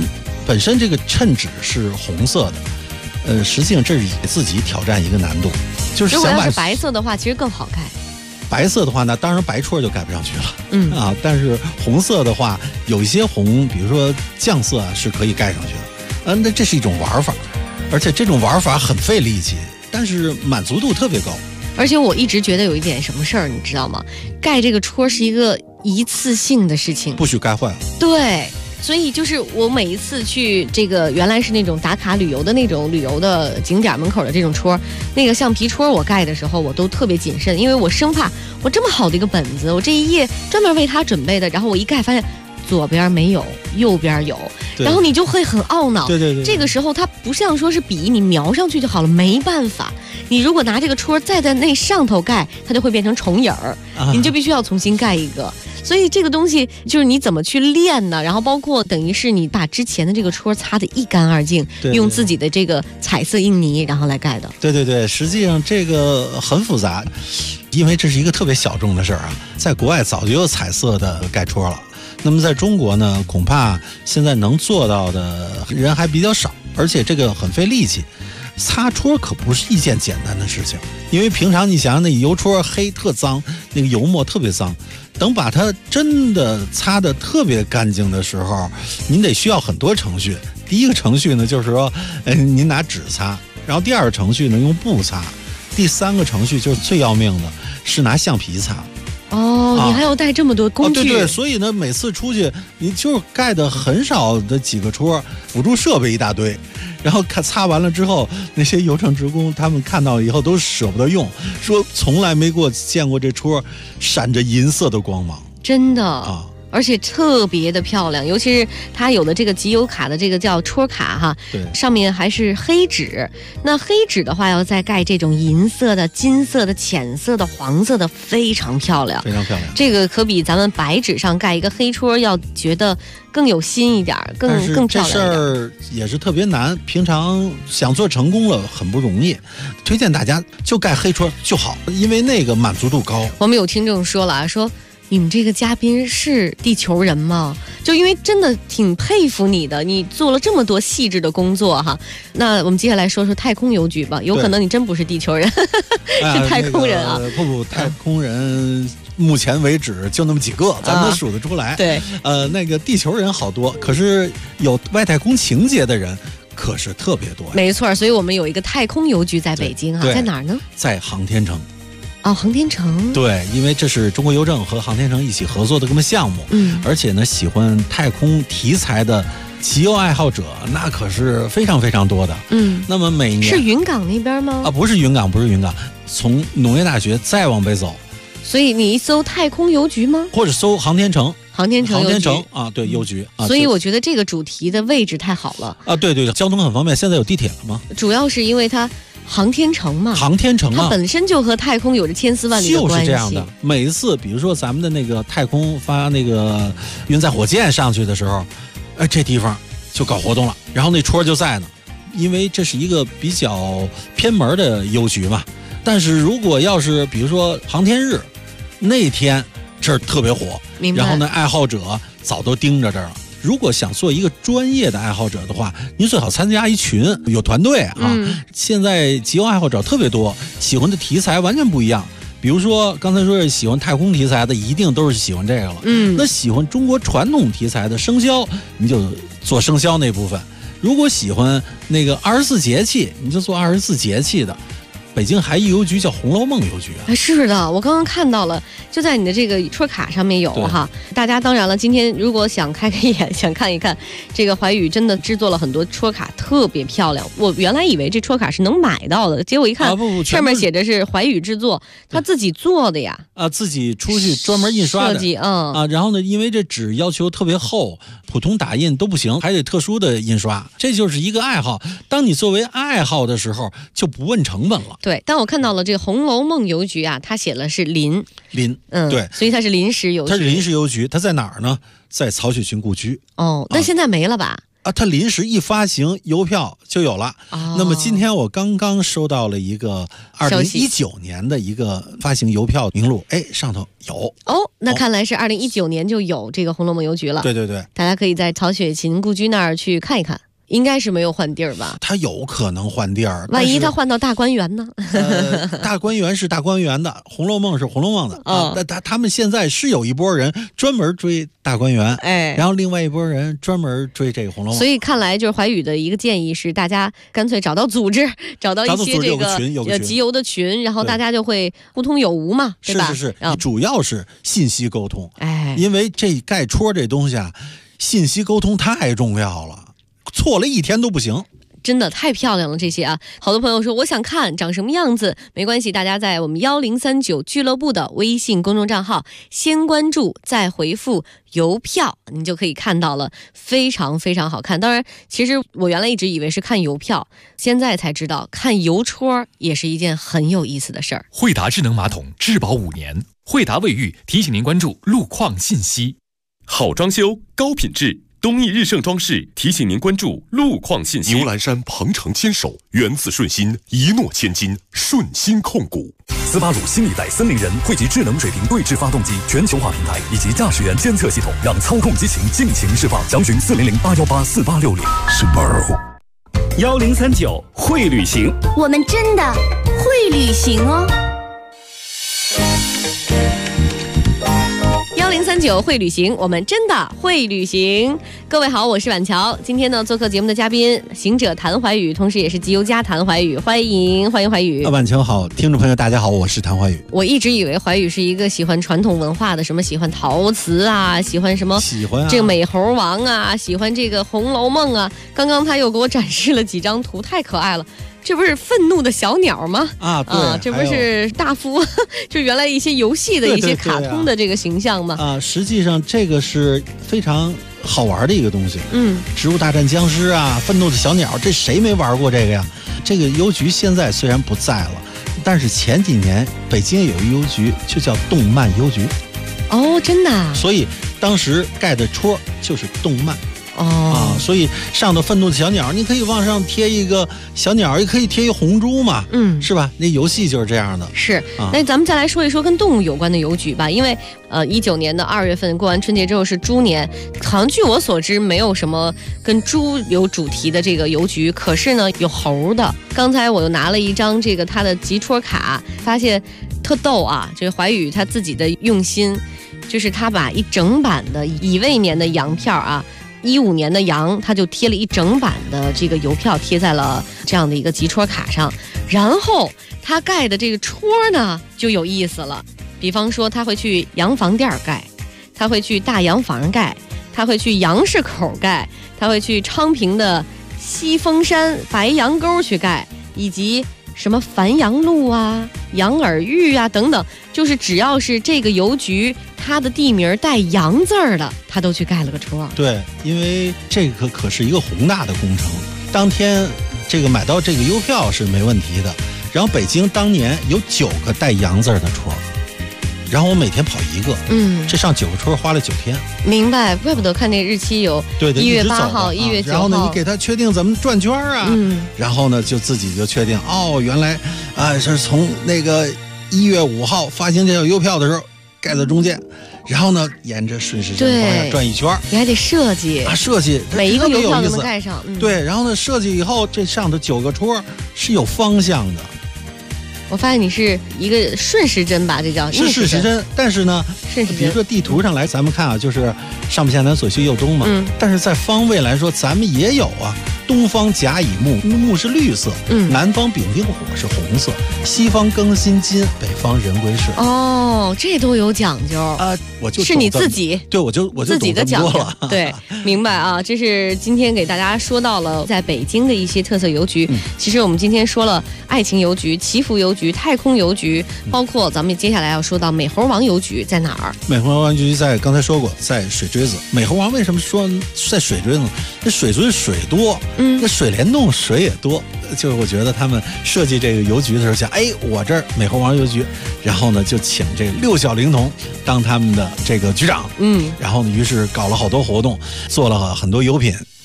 本身这个衬纸是红色的，实际上这是给自己挑战一个难度，就是想把。 如果要是白色的话，其实更好盖。 白色的话呢，当然白戳就盖不上去了，但是红色的话，有一些红，比如说酱色是可以盖上去的，那这是一种玩法，而且这种玩法很费力气，但是满足度特别高。 而且我一直觉得有一点什么事儿，你知道吗？盖这个戳是一个一次性的事情， 不许盖坏了。 对。所以就是我每一次去这个原来是那种打卡旅游的那种旅游的景点门口的这种戳，那个橡皮戳我盖的时候我都特别谨慎，因为我生怕我这么好的一个本子，我这一页专门为它准备的，然后我一盖发现左边没有，右边有，然后你就会很懊恼。 对， 这个时候它不像说是笔你描上去就好了，没办法，你如果拿这个戳再在那上头盖，它就会变成重影儿，你就必须要重新盖一个。所以这个东西就是你怎么去练呢？然后包括等于是你把之前的这个戳擦得一干二净，用自己的这个彩色印泥然后来盖的。 对，实际上这个很复杂，因为这是一个特别小众的事儿啊。在国外早就有彩色的盖戳了，那么在中国呢，恐怕现在能做到的人还比较少，而且这个很费力气。擦戳可不是一件简单的事情，因为平常你想想那油戳黑特脏，那个油墨特别脏，等把它真的擦得特别干净的时候，您得需要很多程序。第一个程序呢，就是说，您拿纸擦，然后第二个程序呢用布擦，第三个程序就是最要命的，是拿橡皮擦。 你还要带这么多工具。 对，所以呢，每次出去你就盖的很少的几个戳，辅助设备一大堆，然后擦完了之后，那些邮政职工他们看到以后都舍不得用，说从来没见过这戳闪着银色的光芒， 真的而且特别的漂亮，尤其是它有的这个集邮卡的这个叫戳卡哈， 对， 上面还是黑纸。那黑纸的话，要再盖这种银色的、金色的、浅色的、黄色的，非常漂亮， 非常漂亮。 这个可比咱们白纸上盖一个黑戳要觉得更有心一点，更漂亮一点。 这事儿也是特别难，平常想做成功了很不容易。推荐大家就盖黑戳就好，因为那个满足度高。 我们有听众说了说，你们这个嘉宾是地球人吗？就因为真的挺佩服你的，你做了这么多细致的工作哈。那我们接下来说说太空邮局吧，有可能你真不是地球人，是太空人啊。 不，太空人目前为止就那么几个，咱们数得出来。 对， 那个地球人好多，可是有外太空情节的人可是特别多。 没错，所以我们有一个太空邮局在北京啊，在哪儿呢？ 在航天城。 航天城。 对，因为这是中国邮政和航天城一起合作的这么项目，而且呢，喜欢太空题材的集邮爱好者那可是非常非常多的。那么每年是云岗那边吗？ 不是云岗，从农业大学再往北走。 所以你一搜太空邮局吗？ 或者搜航天城啊，对，邮局啊。 所以我觉得这个主题的位置太好了啊。对，交通很方便，现在有地铁了吗？ 主要是因为它航天城嘛，它本身就和太空有着千丝万缕的关系。 就是这样的，每一次比如说咱们的那个太空发那个运载火箭上去的时候，这地方就搞活动了，然后那戳就在呢，因为这是一个比较偏门的邮局嘛。但是如果要是比如说航天日那天，这儿特别火，然后呢，爱好者早都盯着这儿了。如果想做一个专业的爱好者的话，您最好参加一群，有团队啊。现在集邮爱好者特别多，喜欢的题材完全不一样。比如说刚才说喜欢太空题材的，一定都是喜欢这个了。那喜欢中国传统题材的生肖，你就做生肖那部分；如果喜欢那个24节气，你就做24节气的。北京还有邮局叫红楼梦邮局啊。 是的，我刚刚看到了，就在你的这个戳卡上面有哈。大家当然了，今天如果想开眼，想看一看，这个怀宇真的制作了很多戳卡，特别漂亮。我原来以为这戳卡是能买到的，结果一看，上面写着是怀宇制作，他自己做的呀。 自己出去专门印刷的设计， 然后呢，因为这纸要求特别厚，普通打印都不行，还得特殊的印刷，这就是一个爱好。当你作为爱好的时候，就不问成本了。 对，但我看到了这个《红楼梦》邮局啊，它写了是临， 对， 所以它是临时邮局。 它是临时邮局，它在哪儿呢？在曹雪芹故居。 但现在没了吧？ 啊，它临时一发行邮票就有了。那么今天我刚刚收到了一个2019年的一个发行邮票名录，哎，上头有。 那看来是2019年就有这个《红楼梦》邮局了。 对对对， 大家可以在曹雪芹故居那儿去看一看。应该是没有换地儿吧？ 他有可能换地儿， 万一他换到大观园呢？ 大观园是大观园的，《红楼梦》是《红楼梦》的啊。他们现在是有一波人专门追大观园，然后另外一波人专门追这个《红楼梦》。 所以看来就是怀宇的一个建议是，大家干脆找到组织，找到一些这个集邮的群，然后大家就会互通有无嘛，对吧？ 是，主要是信息沟通。因为这盖戳这东西啊，信息沟通太重要了。错了一天都不行， 真的太漂亮了这些啊！好多朋友说我想看长什么样子，没关系，大家在我们1039俱乐部的微信公众账号先关注再回复邮票，你就可以看到了，非常非常好看。当然其实我原来一直以为是看邮票，现在才知道看邮戳也是一件很有意思的事儿。 惠达智能马桶质保5年，惠达卫浴提醒您关注路况信息。 好装修高品质，东益日盛装饰提醒您关注路况信息。 牛栏山鹏程牵手，源自顺心，一诺千金，顺心控股。 斯巴鲁新一代森林人汇集智能水平对置发动机、全球化平台以及驾驶员监测系统，让操控激情尽情释放。详询400-818-4860。 Subaru 1039会旅行， 我们真的会旅行哦。 1039会旅行，我们真的会旅行。各位好，我是婉乔。今天呢，做客节目的嘉宾，行者谭怀宇，同时也是集邮家谭怀宇，欢迎怀宇。 婉乔好，听众朋友大家好，我是谭怀宇。 我一直以为怀宇是一个喜欢传统文化的，什么喜欢陶瓷啊，喜欢什么这个美猴王啊，喜欢这个《红楼梦》啊。刚刚他又给我展示了几张图，太可爱了。这不是愤怒的小鸟吗？ 对， 这不是大夫，就原来一些游戏的一些卡通的这个形象吗？ 实际上这个是非常好玩的一个东西。植物大战僵尸啊，愤怒的小鸟，这谁没玩过这个呀？这个邮局现在虽然不在了，但是前几年北京有一邮局就叫动漫邮局。 真的啊？ 所以当时盖的戳就是动漫。所以上头愤怒的小鸟，你可以往上贴一个小鸟，也可以贴一红猪嘛，是吧？那游戏就是这样的。 是，那咱们再来说一说跟动物有关的邮局吧，因为19年的2月份过完春节之后是猪年，好像据我所知没有什么跟猪有主题的这个邮局，可是呢有猴的。刚才我又拿了一张这个他的集戳卡，发现特逗啊，这个怀宇他自己的用心，就是他把一整版的乙未年的洋票啊。15年的羊，他就贴了一整版的这个邮票贴在了这样的一个集戳卡上，然后他盖的这个戳呢就有意思了，比方说他会去洋房店盖，他会去大洋房盖，他会去杨市口盖，他会去昌平的西峰山白杨沟去盖，以及什么繁阳路啊、杨尔峪啊等等，就是只要是这个邮局它的地名带洋字儿的，他都去盖了个戳。 对，因为这个可是一个宏大的工程，当天这个买到这个邮票是没问题的。然后北京当年有9个带洋字儿的戳，然后我每天跑一个，这上9个戳花了9天。 明白，怪不得看那日期有1月8号、1月9号。 然后呢，你给他确定怎么转圈啊？然后呢，就自己就确定，原来是从那个1月5号发行这个邮票的时候盖在中间，然后呢，沿着顺时针方向转一圈。 你还得设计设计每一个邮票都能盖上。 对，然后呢，设计以后这上头9个戳是有方向的。 我发现你是一个顺时针吧，这叫是顺时针，但是呢，比如说地图上来，咱们看啊，就是上不下南左西右东嘛。但是在方位来说，咱们也有啊。东方甲乙木，木是绿色，南方丙丁火是红色，西方庚辛金，北方壬癸水。 这都有讲究啊！ 我就是你自己， 对，我就自己的讲究了。 对，明白啊！这是今天给大家说到了在北京的一些特色邮局。其实我们今天说了爱情邮局、祈福邮局、太空邮局，包括咱们接下来要说到美猴王邮局在哪儿？ 美猴王邮局在刚才说过，在水锥子。美猴王为什么说在水锥子呢？那水锥水多。那水帘洞水也多，就是我觉得他们设计这个邮局的时候想，我这儿美猴王邮局，然后呢就请这个6小龄童当他们的这个局长，然后呢于是搞了好多活动，做了很多邮品，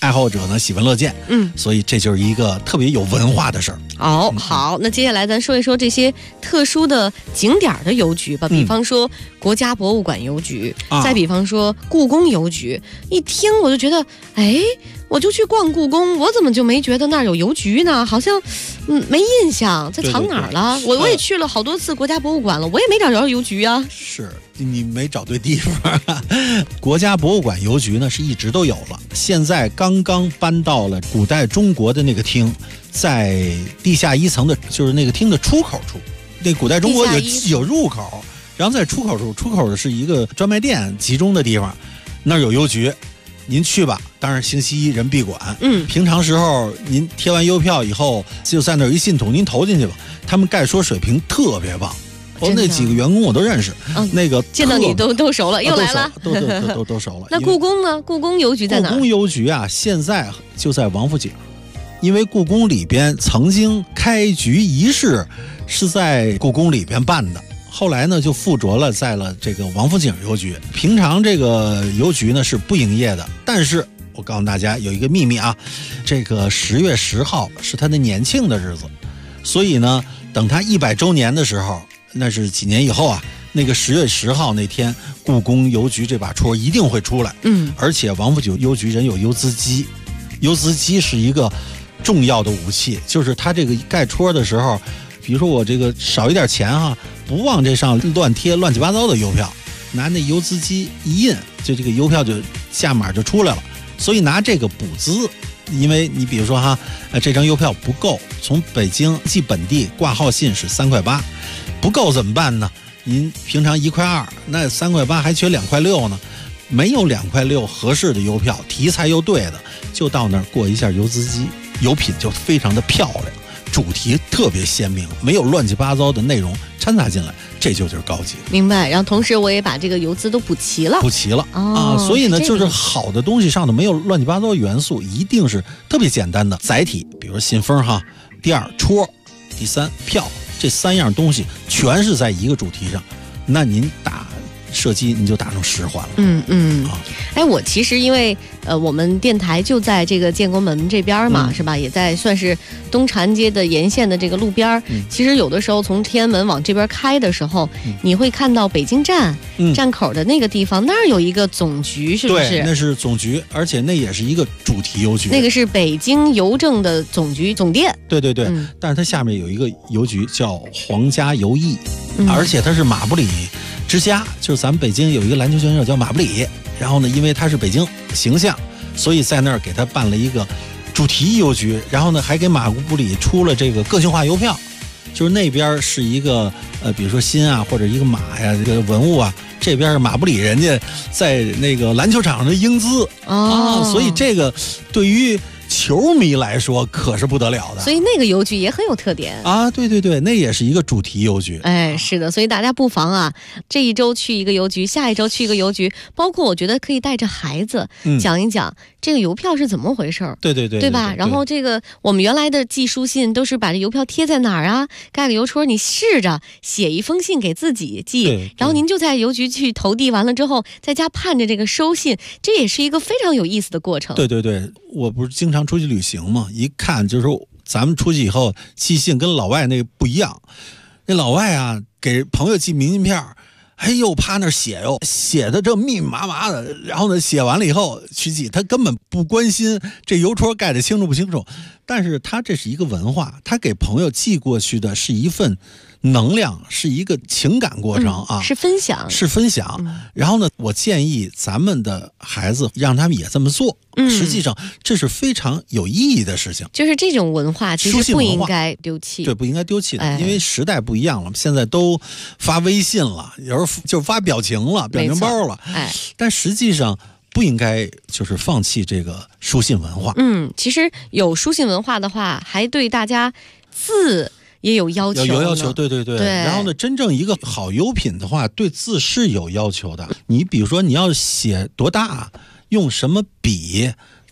爱好者呢喜闻乐见。所以这就是一个特别有文化的事儿。 好，那接下来咱说一说这些特殊的景点的邮局吧，比方说国家博物馆邮局，再比方说故宫邮局。一听我就觉得，我就去逛故宫，我怎么就没觉得那儿有邮局呢？好像没印象，在藏哪儿了？我也去了好多次国家博物馆了，我也没找着邮局啊。 是你没找对地方。国家博物馆邮局呢是一直都有了，现在刚刚搬到了古代中国的那个厅，在地下1层的，就是那个厅的出口处。那古代中国有入口，然后在出口处，出口的是一个专卖店集中的地方，那儿有邮局。您去吧，当然星期一人闭馆。平常时候您贴完邮票以后，就在那儿有一信筒，您投进去吧。他们概说水平特别棒，那几个员工我都认识。那个见到你都熟了，又来了， 都熟了。 那故宫呢？故宫邮局在哪？ 故宫邮局啊，现在就在王府井，因为故宫里边曾经开局仪式是在故宫里边办的。后来呢，就附着了在了这个王府井邮局。平常这个邮局呢是不营业的，但是我告诉大家有一个秘密啊，这个10月10号是他的年庆的日子，所以呢，等他100周年的时候，那是几年以后啊，那个10月10号那天，故宫邮局这把戳一定会出来。而且王府井邮局人有邮资机，邮资机是一个重要的武器，就是他这个盖戳的时候，比如说我这个少一点钱哈，不往这上乱贴乱七八糟的邮票，拿那邮资机一印，就这个邮票就下码就出来了。所以拿这个补资，因为你比如说哈，这张邮票不够，从北京寄本地挂号信是3块8，不够怎么办呢？您平常1块2，那3块8还缺2块6呢，没有2块6合适的邮票，题材又对的，就到那儿过一下邮资机，邮品就非常的漂亮。主题特别鲜明，没有乱七八糟的内容掺杂进来，这就是高级。 明白。然后同时我也把这个邮资都补齐了所以呢，就是好的东西上头没有乱七八糟的元素，一定是特别简单的载体，比如信封哈，第2戳，第3票，这3样东西全是在一个主题上，那您打射击你就打成10环了。 我其实因为我们电台就在这个建国门这边嘛，是吧？也在算是东长安街的沿线的这个路边。其实有的时候从天安门往这边开的时候，你会看到北京站站口的那个地方，那儿有一个总局，是不是？ 对，那是总局，而且那也是一个主题邮局。 那个是北京邮政的总局总店。 对，但是它下面有一个邮局叫皇家邮艺，而且它是马布里之家，就是咱们北京有一个篮球选手叫马布里，然后呢，因为他是北京形象，所以在那儿给他办了一个主题邮局，然后呢，还给马布里出了这个个性化邮票，就是那边是一个比如说心啊，或者一个马呀，这个文物啊，这边是马布里人家在那个篮球场上的英姿所以这个对于球迷来说可是不得了的， 所以那个邮局也很有特点啊！对，那也是一个主题邮局。 是的，所以大家不妨啊，这一周去一个邮局，下一周去一个邮局，包括我觉得可以带着孩子讲一讲这个邮票是怎么回事儿。对吧？然后这个我们原来的寄书信都是把这邮票贴在哪儿啊？盖个邮戳，你试着写一封信给自己寄，然后您就在邮局去投递完了之后，在家盼着这个收信，这也是一个非常有意思的过程。 对，我不是经常出去旅行嘛，一看就是说咱们出去以后寄信跟老外那个不一样，那老外啊给朋友寄明信片，又趴那写写的这密密麻麻的，然后呢写完了以后去寄，他根本不关心这邮戳盖的清楚不清楚，但是他这是一个文化，他给朋友寄过去的是一份能量，是一个情感过程是分享。 然后呢，我建议咱们的孩子让他们也这么做。实际上这是非常有意义的事情， 就是这种文化其实不应该丢弃。 对，不应该丢弃的，因为时代不一样了，现在都发微信了，有时候就发表情了，表情包了。但实际上不应该就是放弃这个书信文化。 其实有书信文化的话，还对大家字也有要求， 有要求，对。然后呢，真正一个好邮品的话，对字是有要求的。你比如说，你要写多大，用什么笔，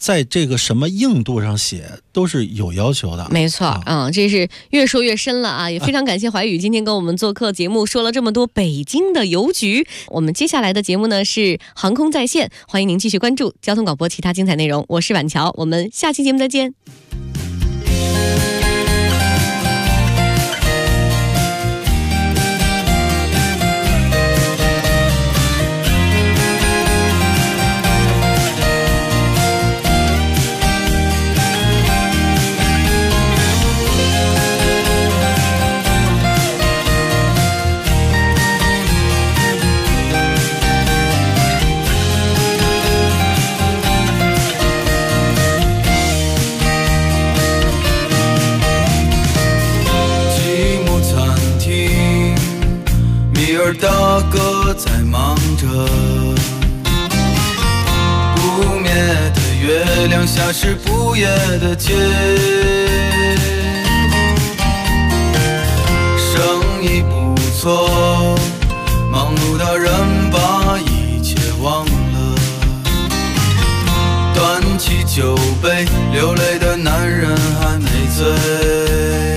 在这个什么硬度上写都是有要求的。 没错，这是越说越深了啊！也非常感谢怀宇今天跟我们做客节目，说了这么多北京的邮局。我们接下来的节目呢是航空在线，欢迎您继续关注交通广播其他精彩内容。我是婉乔，我们下期节目再见。 大哥在忙着，不灭的月亮下是不夜的街，生意不错，忙碌的人把一切忘了，端起酒杯，流泪的男人还没醉。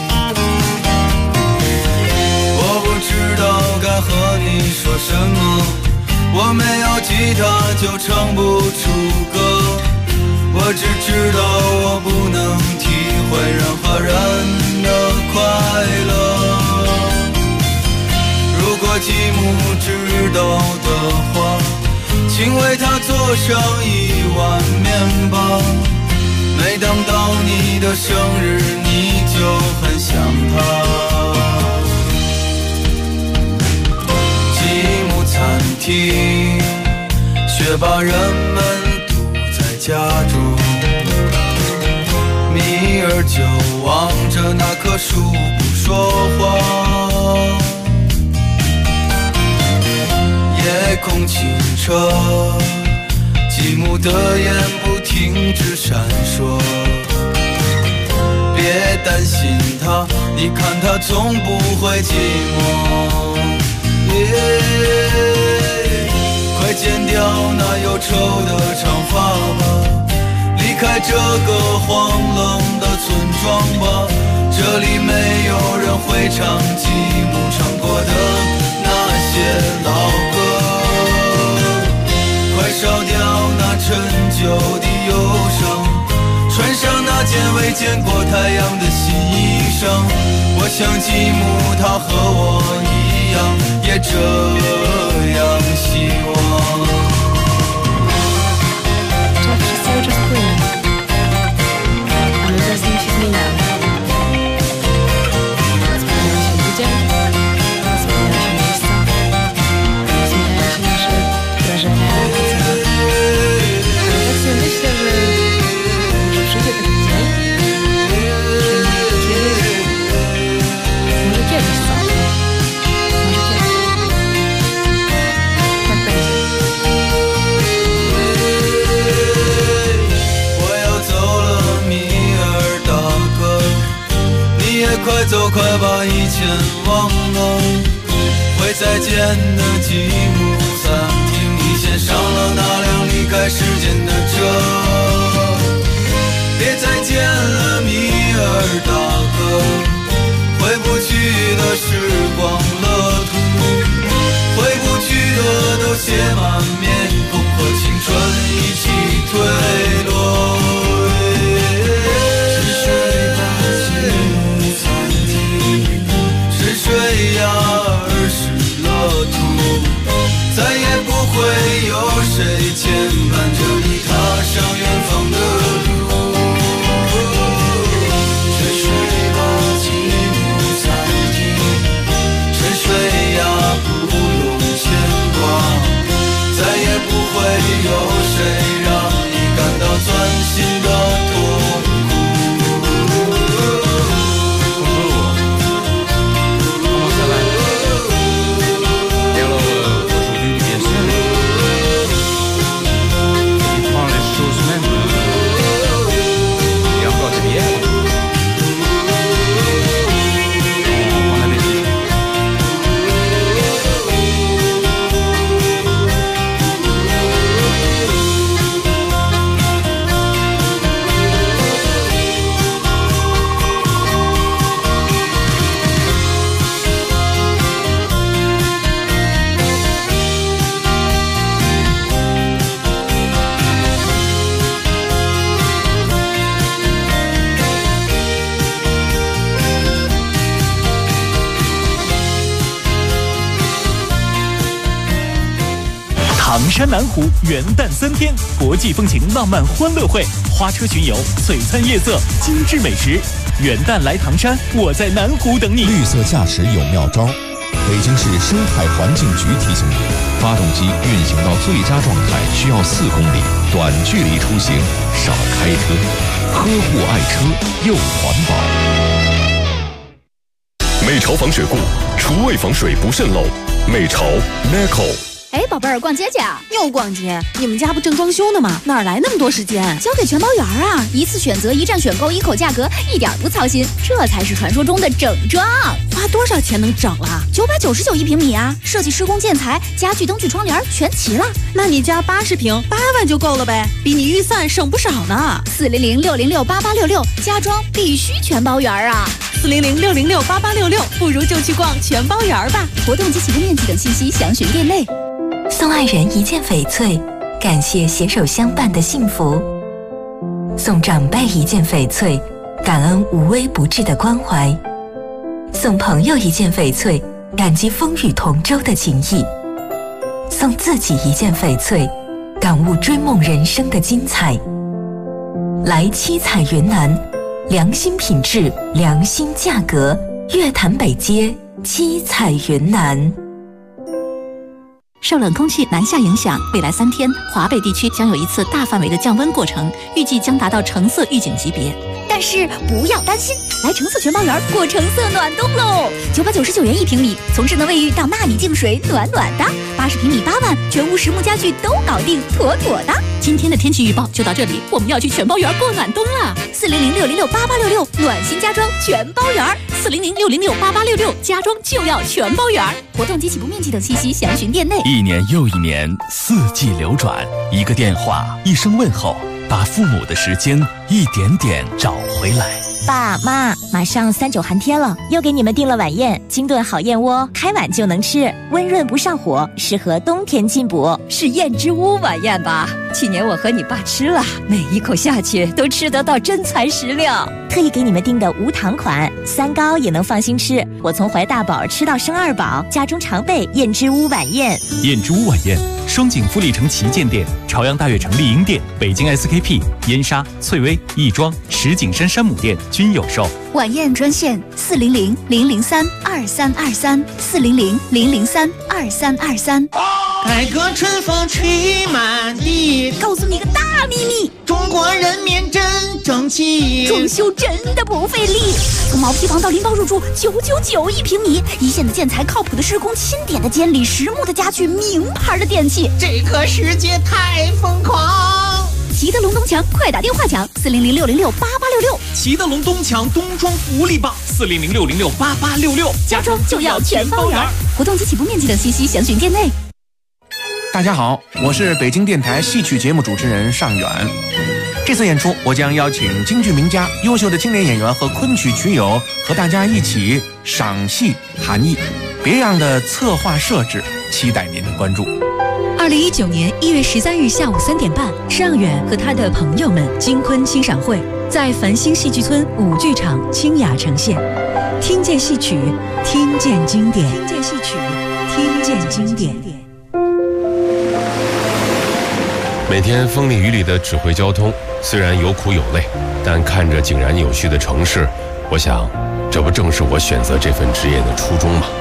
该和你说什么？我没有吉他就唱不出歌，我只知道我不能体会任何人的快乐。如果继母知道的话，请为她做上1碗面包。每当到你的生日，你就很想她。餐厅，却把人们堵在家中。米儿就望着那棵树不说话。夜空清澈，继母的眼不停止闪烁。别担心他，你看他从不会寂寞。快剪掉那忧愁的长发吧，离开这个荒冷的村庄吧，这里没有人会唱继母唱过的那些老歌。快烧掉那陈旧的忧伤，穿上那件未见过太阳的新衣裳。我想继母她和我一样，也这样希望。快走，快把以前忘了。会再见的继母，餐厅你先上了那辆离开时间的车。别再见了，米尔大哥，回不去的时光乐土，回不去的都写满面孔，和青春一起退落。水呀，儿时乐土，再也不会有谁牵绊着你踏上远方的路。水吧，继母餐厅， 唐山南湖元旦3天，国际风情浪漫欢乐会，花车巡游，璀璨夜色，精致美食。元旦来唐山，我在南湖等你。 绿色驾驶有妙招。北京市生态环境局提醒您，发动机运行到最佳状态需要4公里，短距离出行少开车，呵护爱车又环保。 美潮防水固，厨卫防水不渗漏。美潮 Meco。 哎，宝贝儿，逛街去啊？ 又逛街？你们家不正装修呢吗？哪来那么多时间？ 交给全包园啊！一次选择，一站选购，一口价格，一点不操心，这才是传说中的整装。 花多少钱能整了 ？999一平米啊！设计、施工、建材、家具、灯具、窗帘全齐了。 那你家80平，8万就够了呗，比你预算省不少呢。 400-606-8866，家装必须全包园啊 ！400-606-8866，不如就去逛全包园吧。 活动及起步面积等信息详询店内。 送爱人一件翡翠，感谢携手相伴的幸福；送长辈一件翡翠，感恩无微不至的关怀；送朋友一件翡翠，感激风雨同舟的情谊；送自己一件翡翠，感悟追梦人生的精彩。来七彩云南，良心品质，良心价格，月坛北街七彩云南。 受冷空气南下影响，未来3天，华北地区将有一次大范围的降温过程，预计将达到橙色预警级别。 但是不要担心，来橙色全包园过橙色暖冬喽！999元1平米，从智能卫浴到纳米净水，暖暖的。80平米8万，全屋实木家具都搞定，妥妥的。 今天的天气预报就到这里，我们要去全包园过暖冬了。 400-606-8866，暖心家装全包园。 400-606-8866，家装就要全包园。 活动及起步面积等信息详询店内。 1年又1年，4季流转，一个电话，一声问候，把父母的时间一点点找回来。 爸妈，马上3·9寒天了，又给你们订了晚宴，精炖好燕窝，开碗就能吃，温润不上火，适合冬天进补。 是燕之屋晚宴吧？去年我和你爸吃了，每一口下去都吃得到真材实料。 特意给你们订的无糖款，3高也能放心吃。我从怀大宝吃到生2宝，家中常备燕之屋晚宴。 燕之屋晚宴，双井富力城旗舰店、朝阳大悦城丽婴店、北京 SKP、燕莎、翠微、亦庄、石景山山姆店均有售。 晚宴专线400-003-2323，400-003-2323。 改革春风吹满地， 告诉你个大秘密， 中国人民真争气， 装修真的不费力。从毛坯房到拎包入住，999一平米，一线的建材，靠谱的施工，钦点的监理，实木的家具，名牌的电器， 这个世界太疯狂。 齐德龙东墙，快打电话抢400-606-8866。 齐德龙东墙冬装福利棒，400-606-8866， 家装就要全包圆。活动及起步面积等信息详询店内。 大家好，我是北京电台戏曲节目主持人尚远。这次演出，我将邀请京剧名家、优秀的青年演员和昆曲曲友和大家一起赏戏谈艺，别样的策划设置，期待您的关注。 2019年1月13日下午3点半，尚远和他的朋友们京昆欣赏会在繁星戏剧村5剧场清雅呈现。听见戏曲，听见经典；听见戏曲，听见经典。 每天风里雨里的指挥交通，虽然有苦有累，但看着井然有序的城市，我想，这不正是我选择这份职业的初衷吗？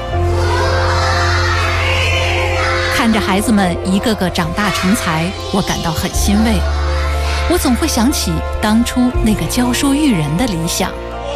看着孩子们一个个长大成才，我感到很欣慰。我总会想起当初那个教书育人的理想。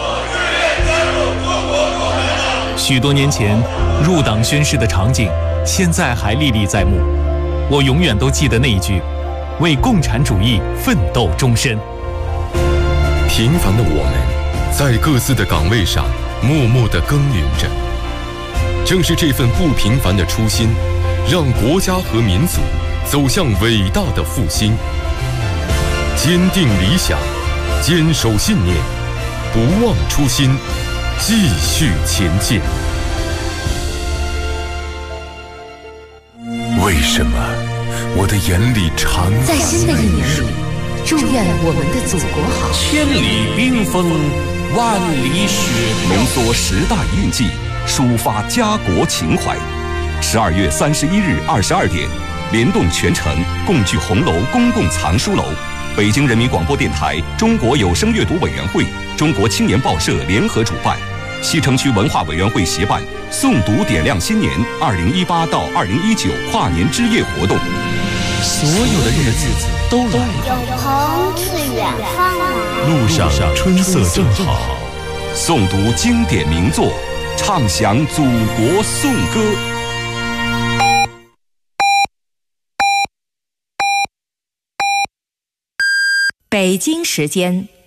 许多年前入党宣誓的场景，现在还历历在目。我永远都记得那一句：为共产主义奋斗终身。 平凡的我们，在各自的岗位上默默地耕耘着。正是这份不平凡的初心，让国家和民族走向伟大的复兴。坚定理想，坚守信念，不忘初心，继续前进。 为什么我的眼里常在新的一年里，祝愿我们的祖国好。 千里冰封，万里雪飘， 浓缩10大印记，抒发家国情怀。12月31日22点， 联动全城，共聚红楼公共藏书楼。北京人民广播电台、中国有声阅读委员会、中国青年报社联合主办，西城区文化委员会协办诵读点亮新年2018到2019跨年之夜活动。 所有的日子都来了， 有朋自远方来， 路上春色正好， 诵读经典名作，唱响祖国颂歌。 北京时间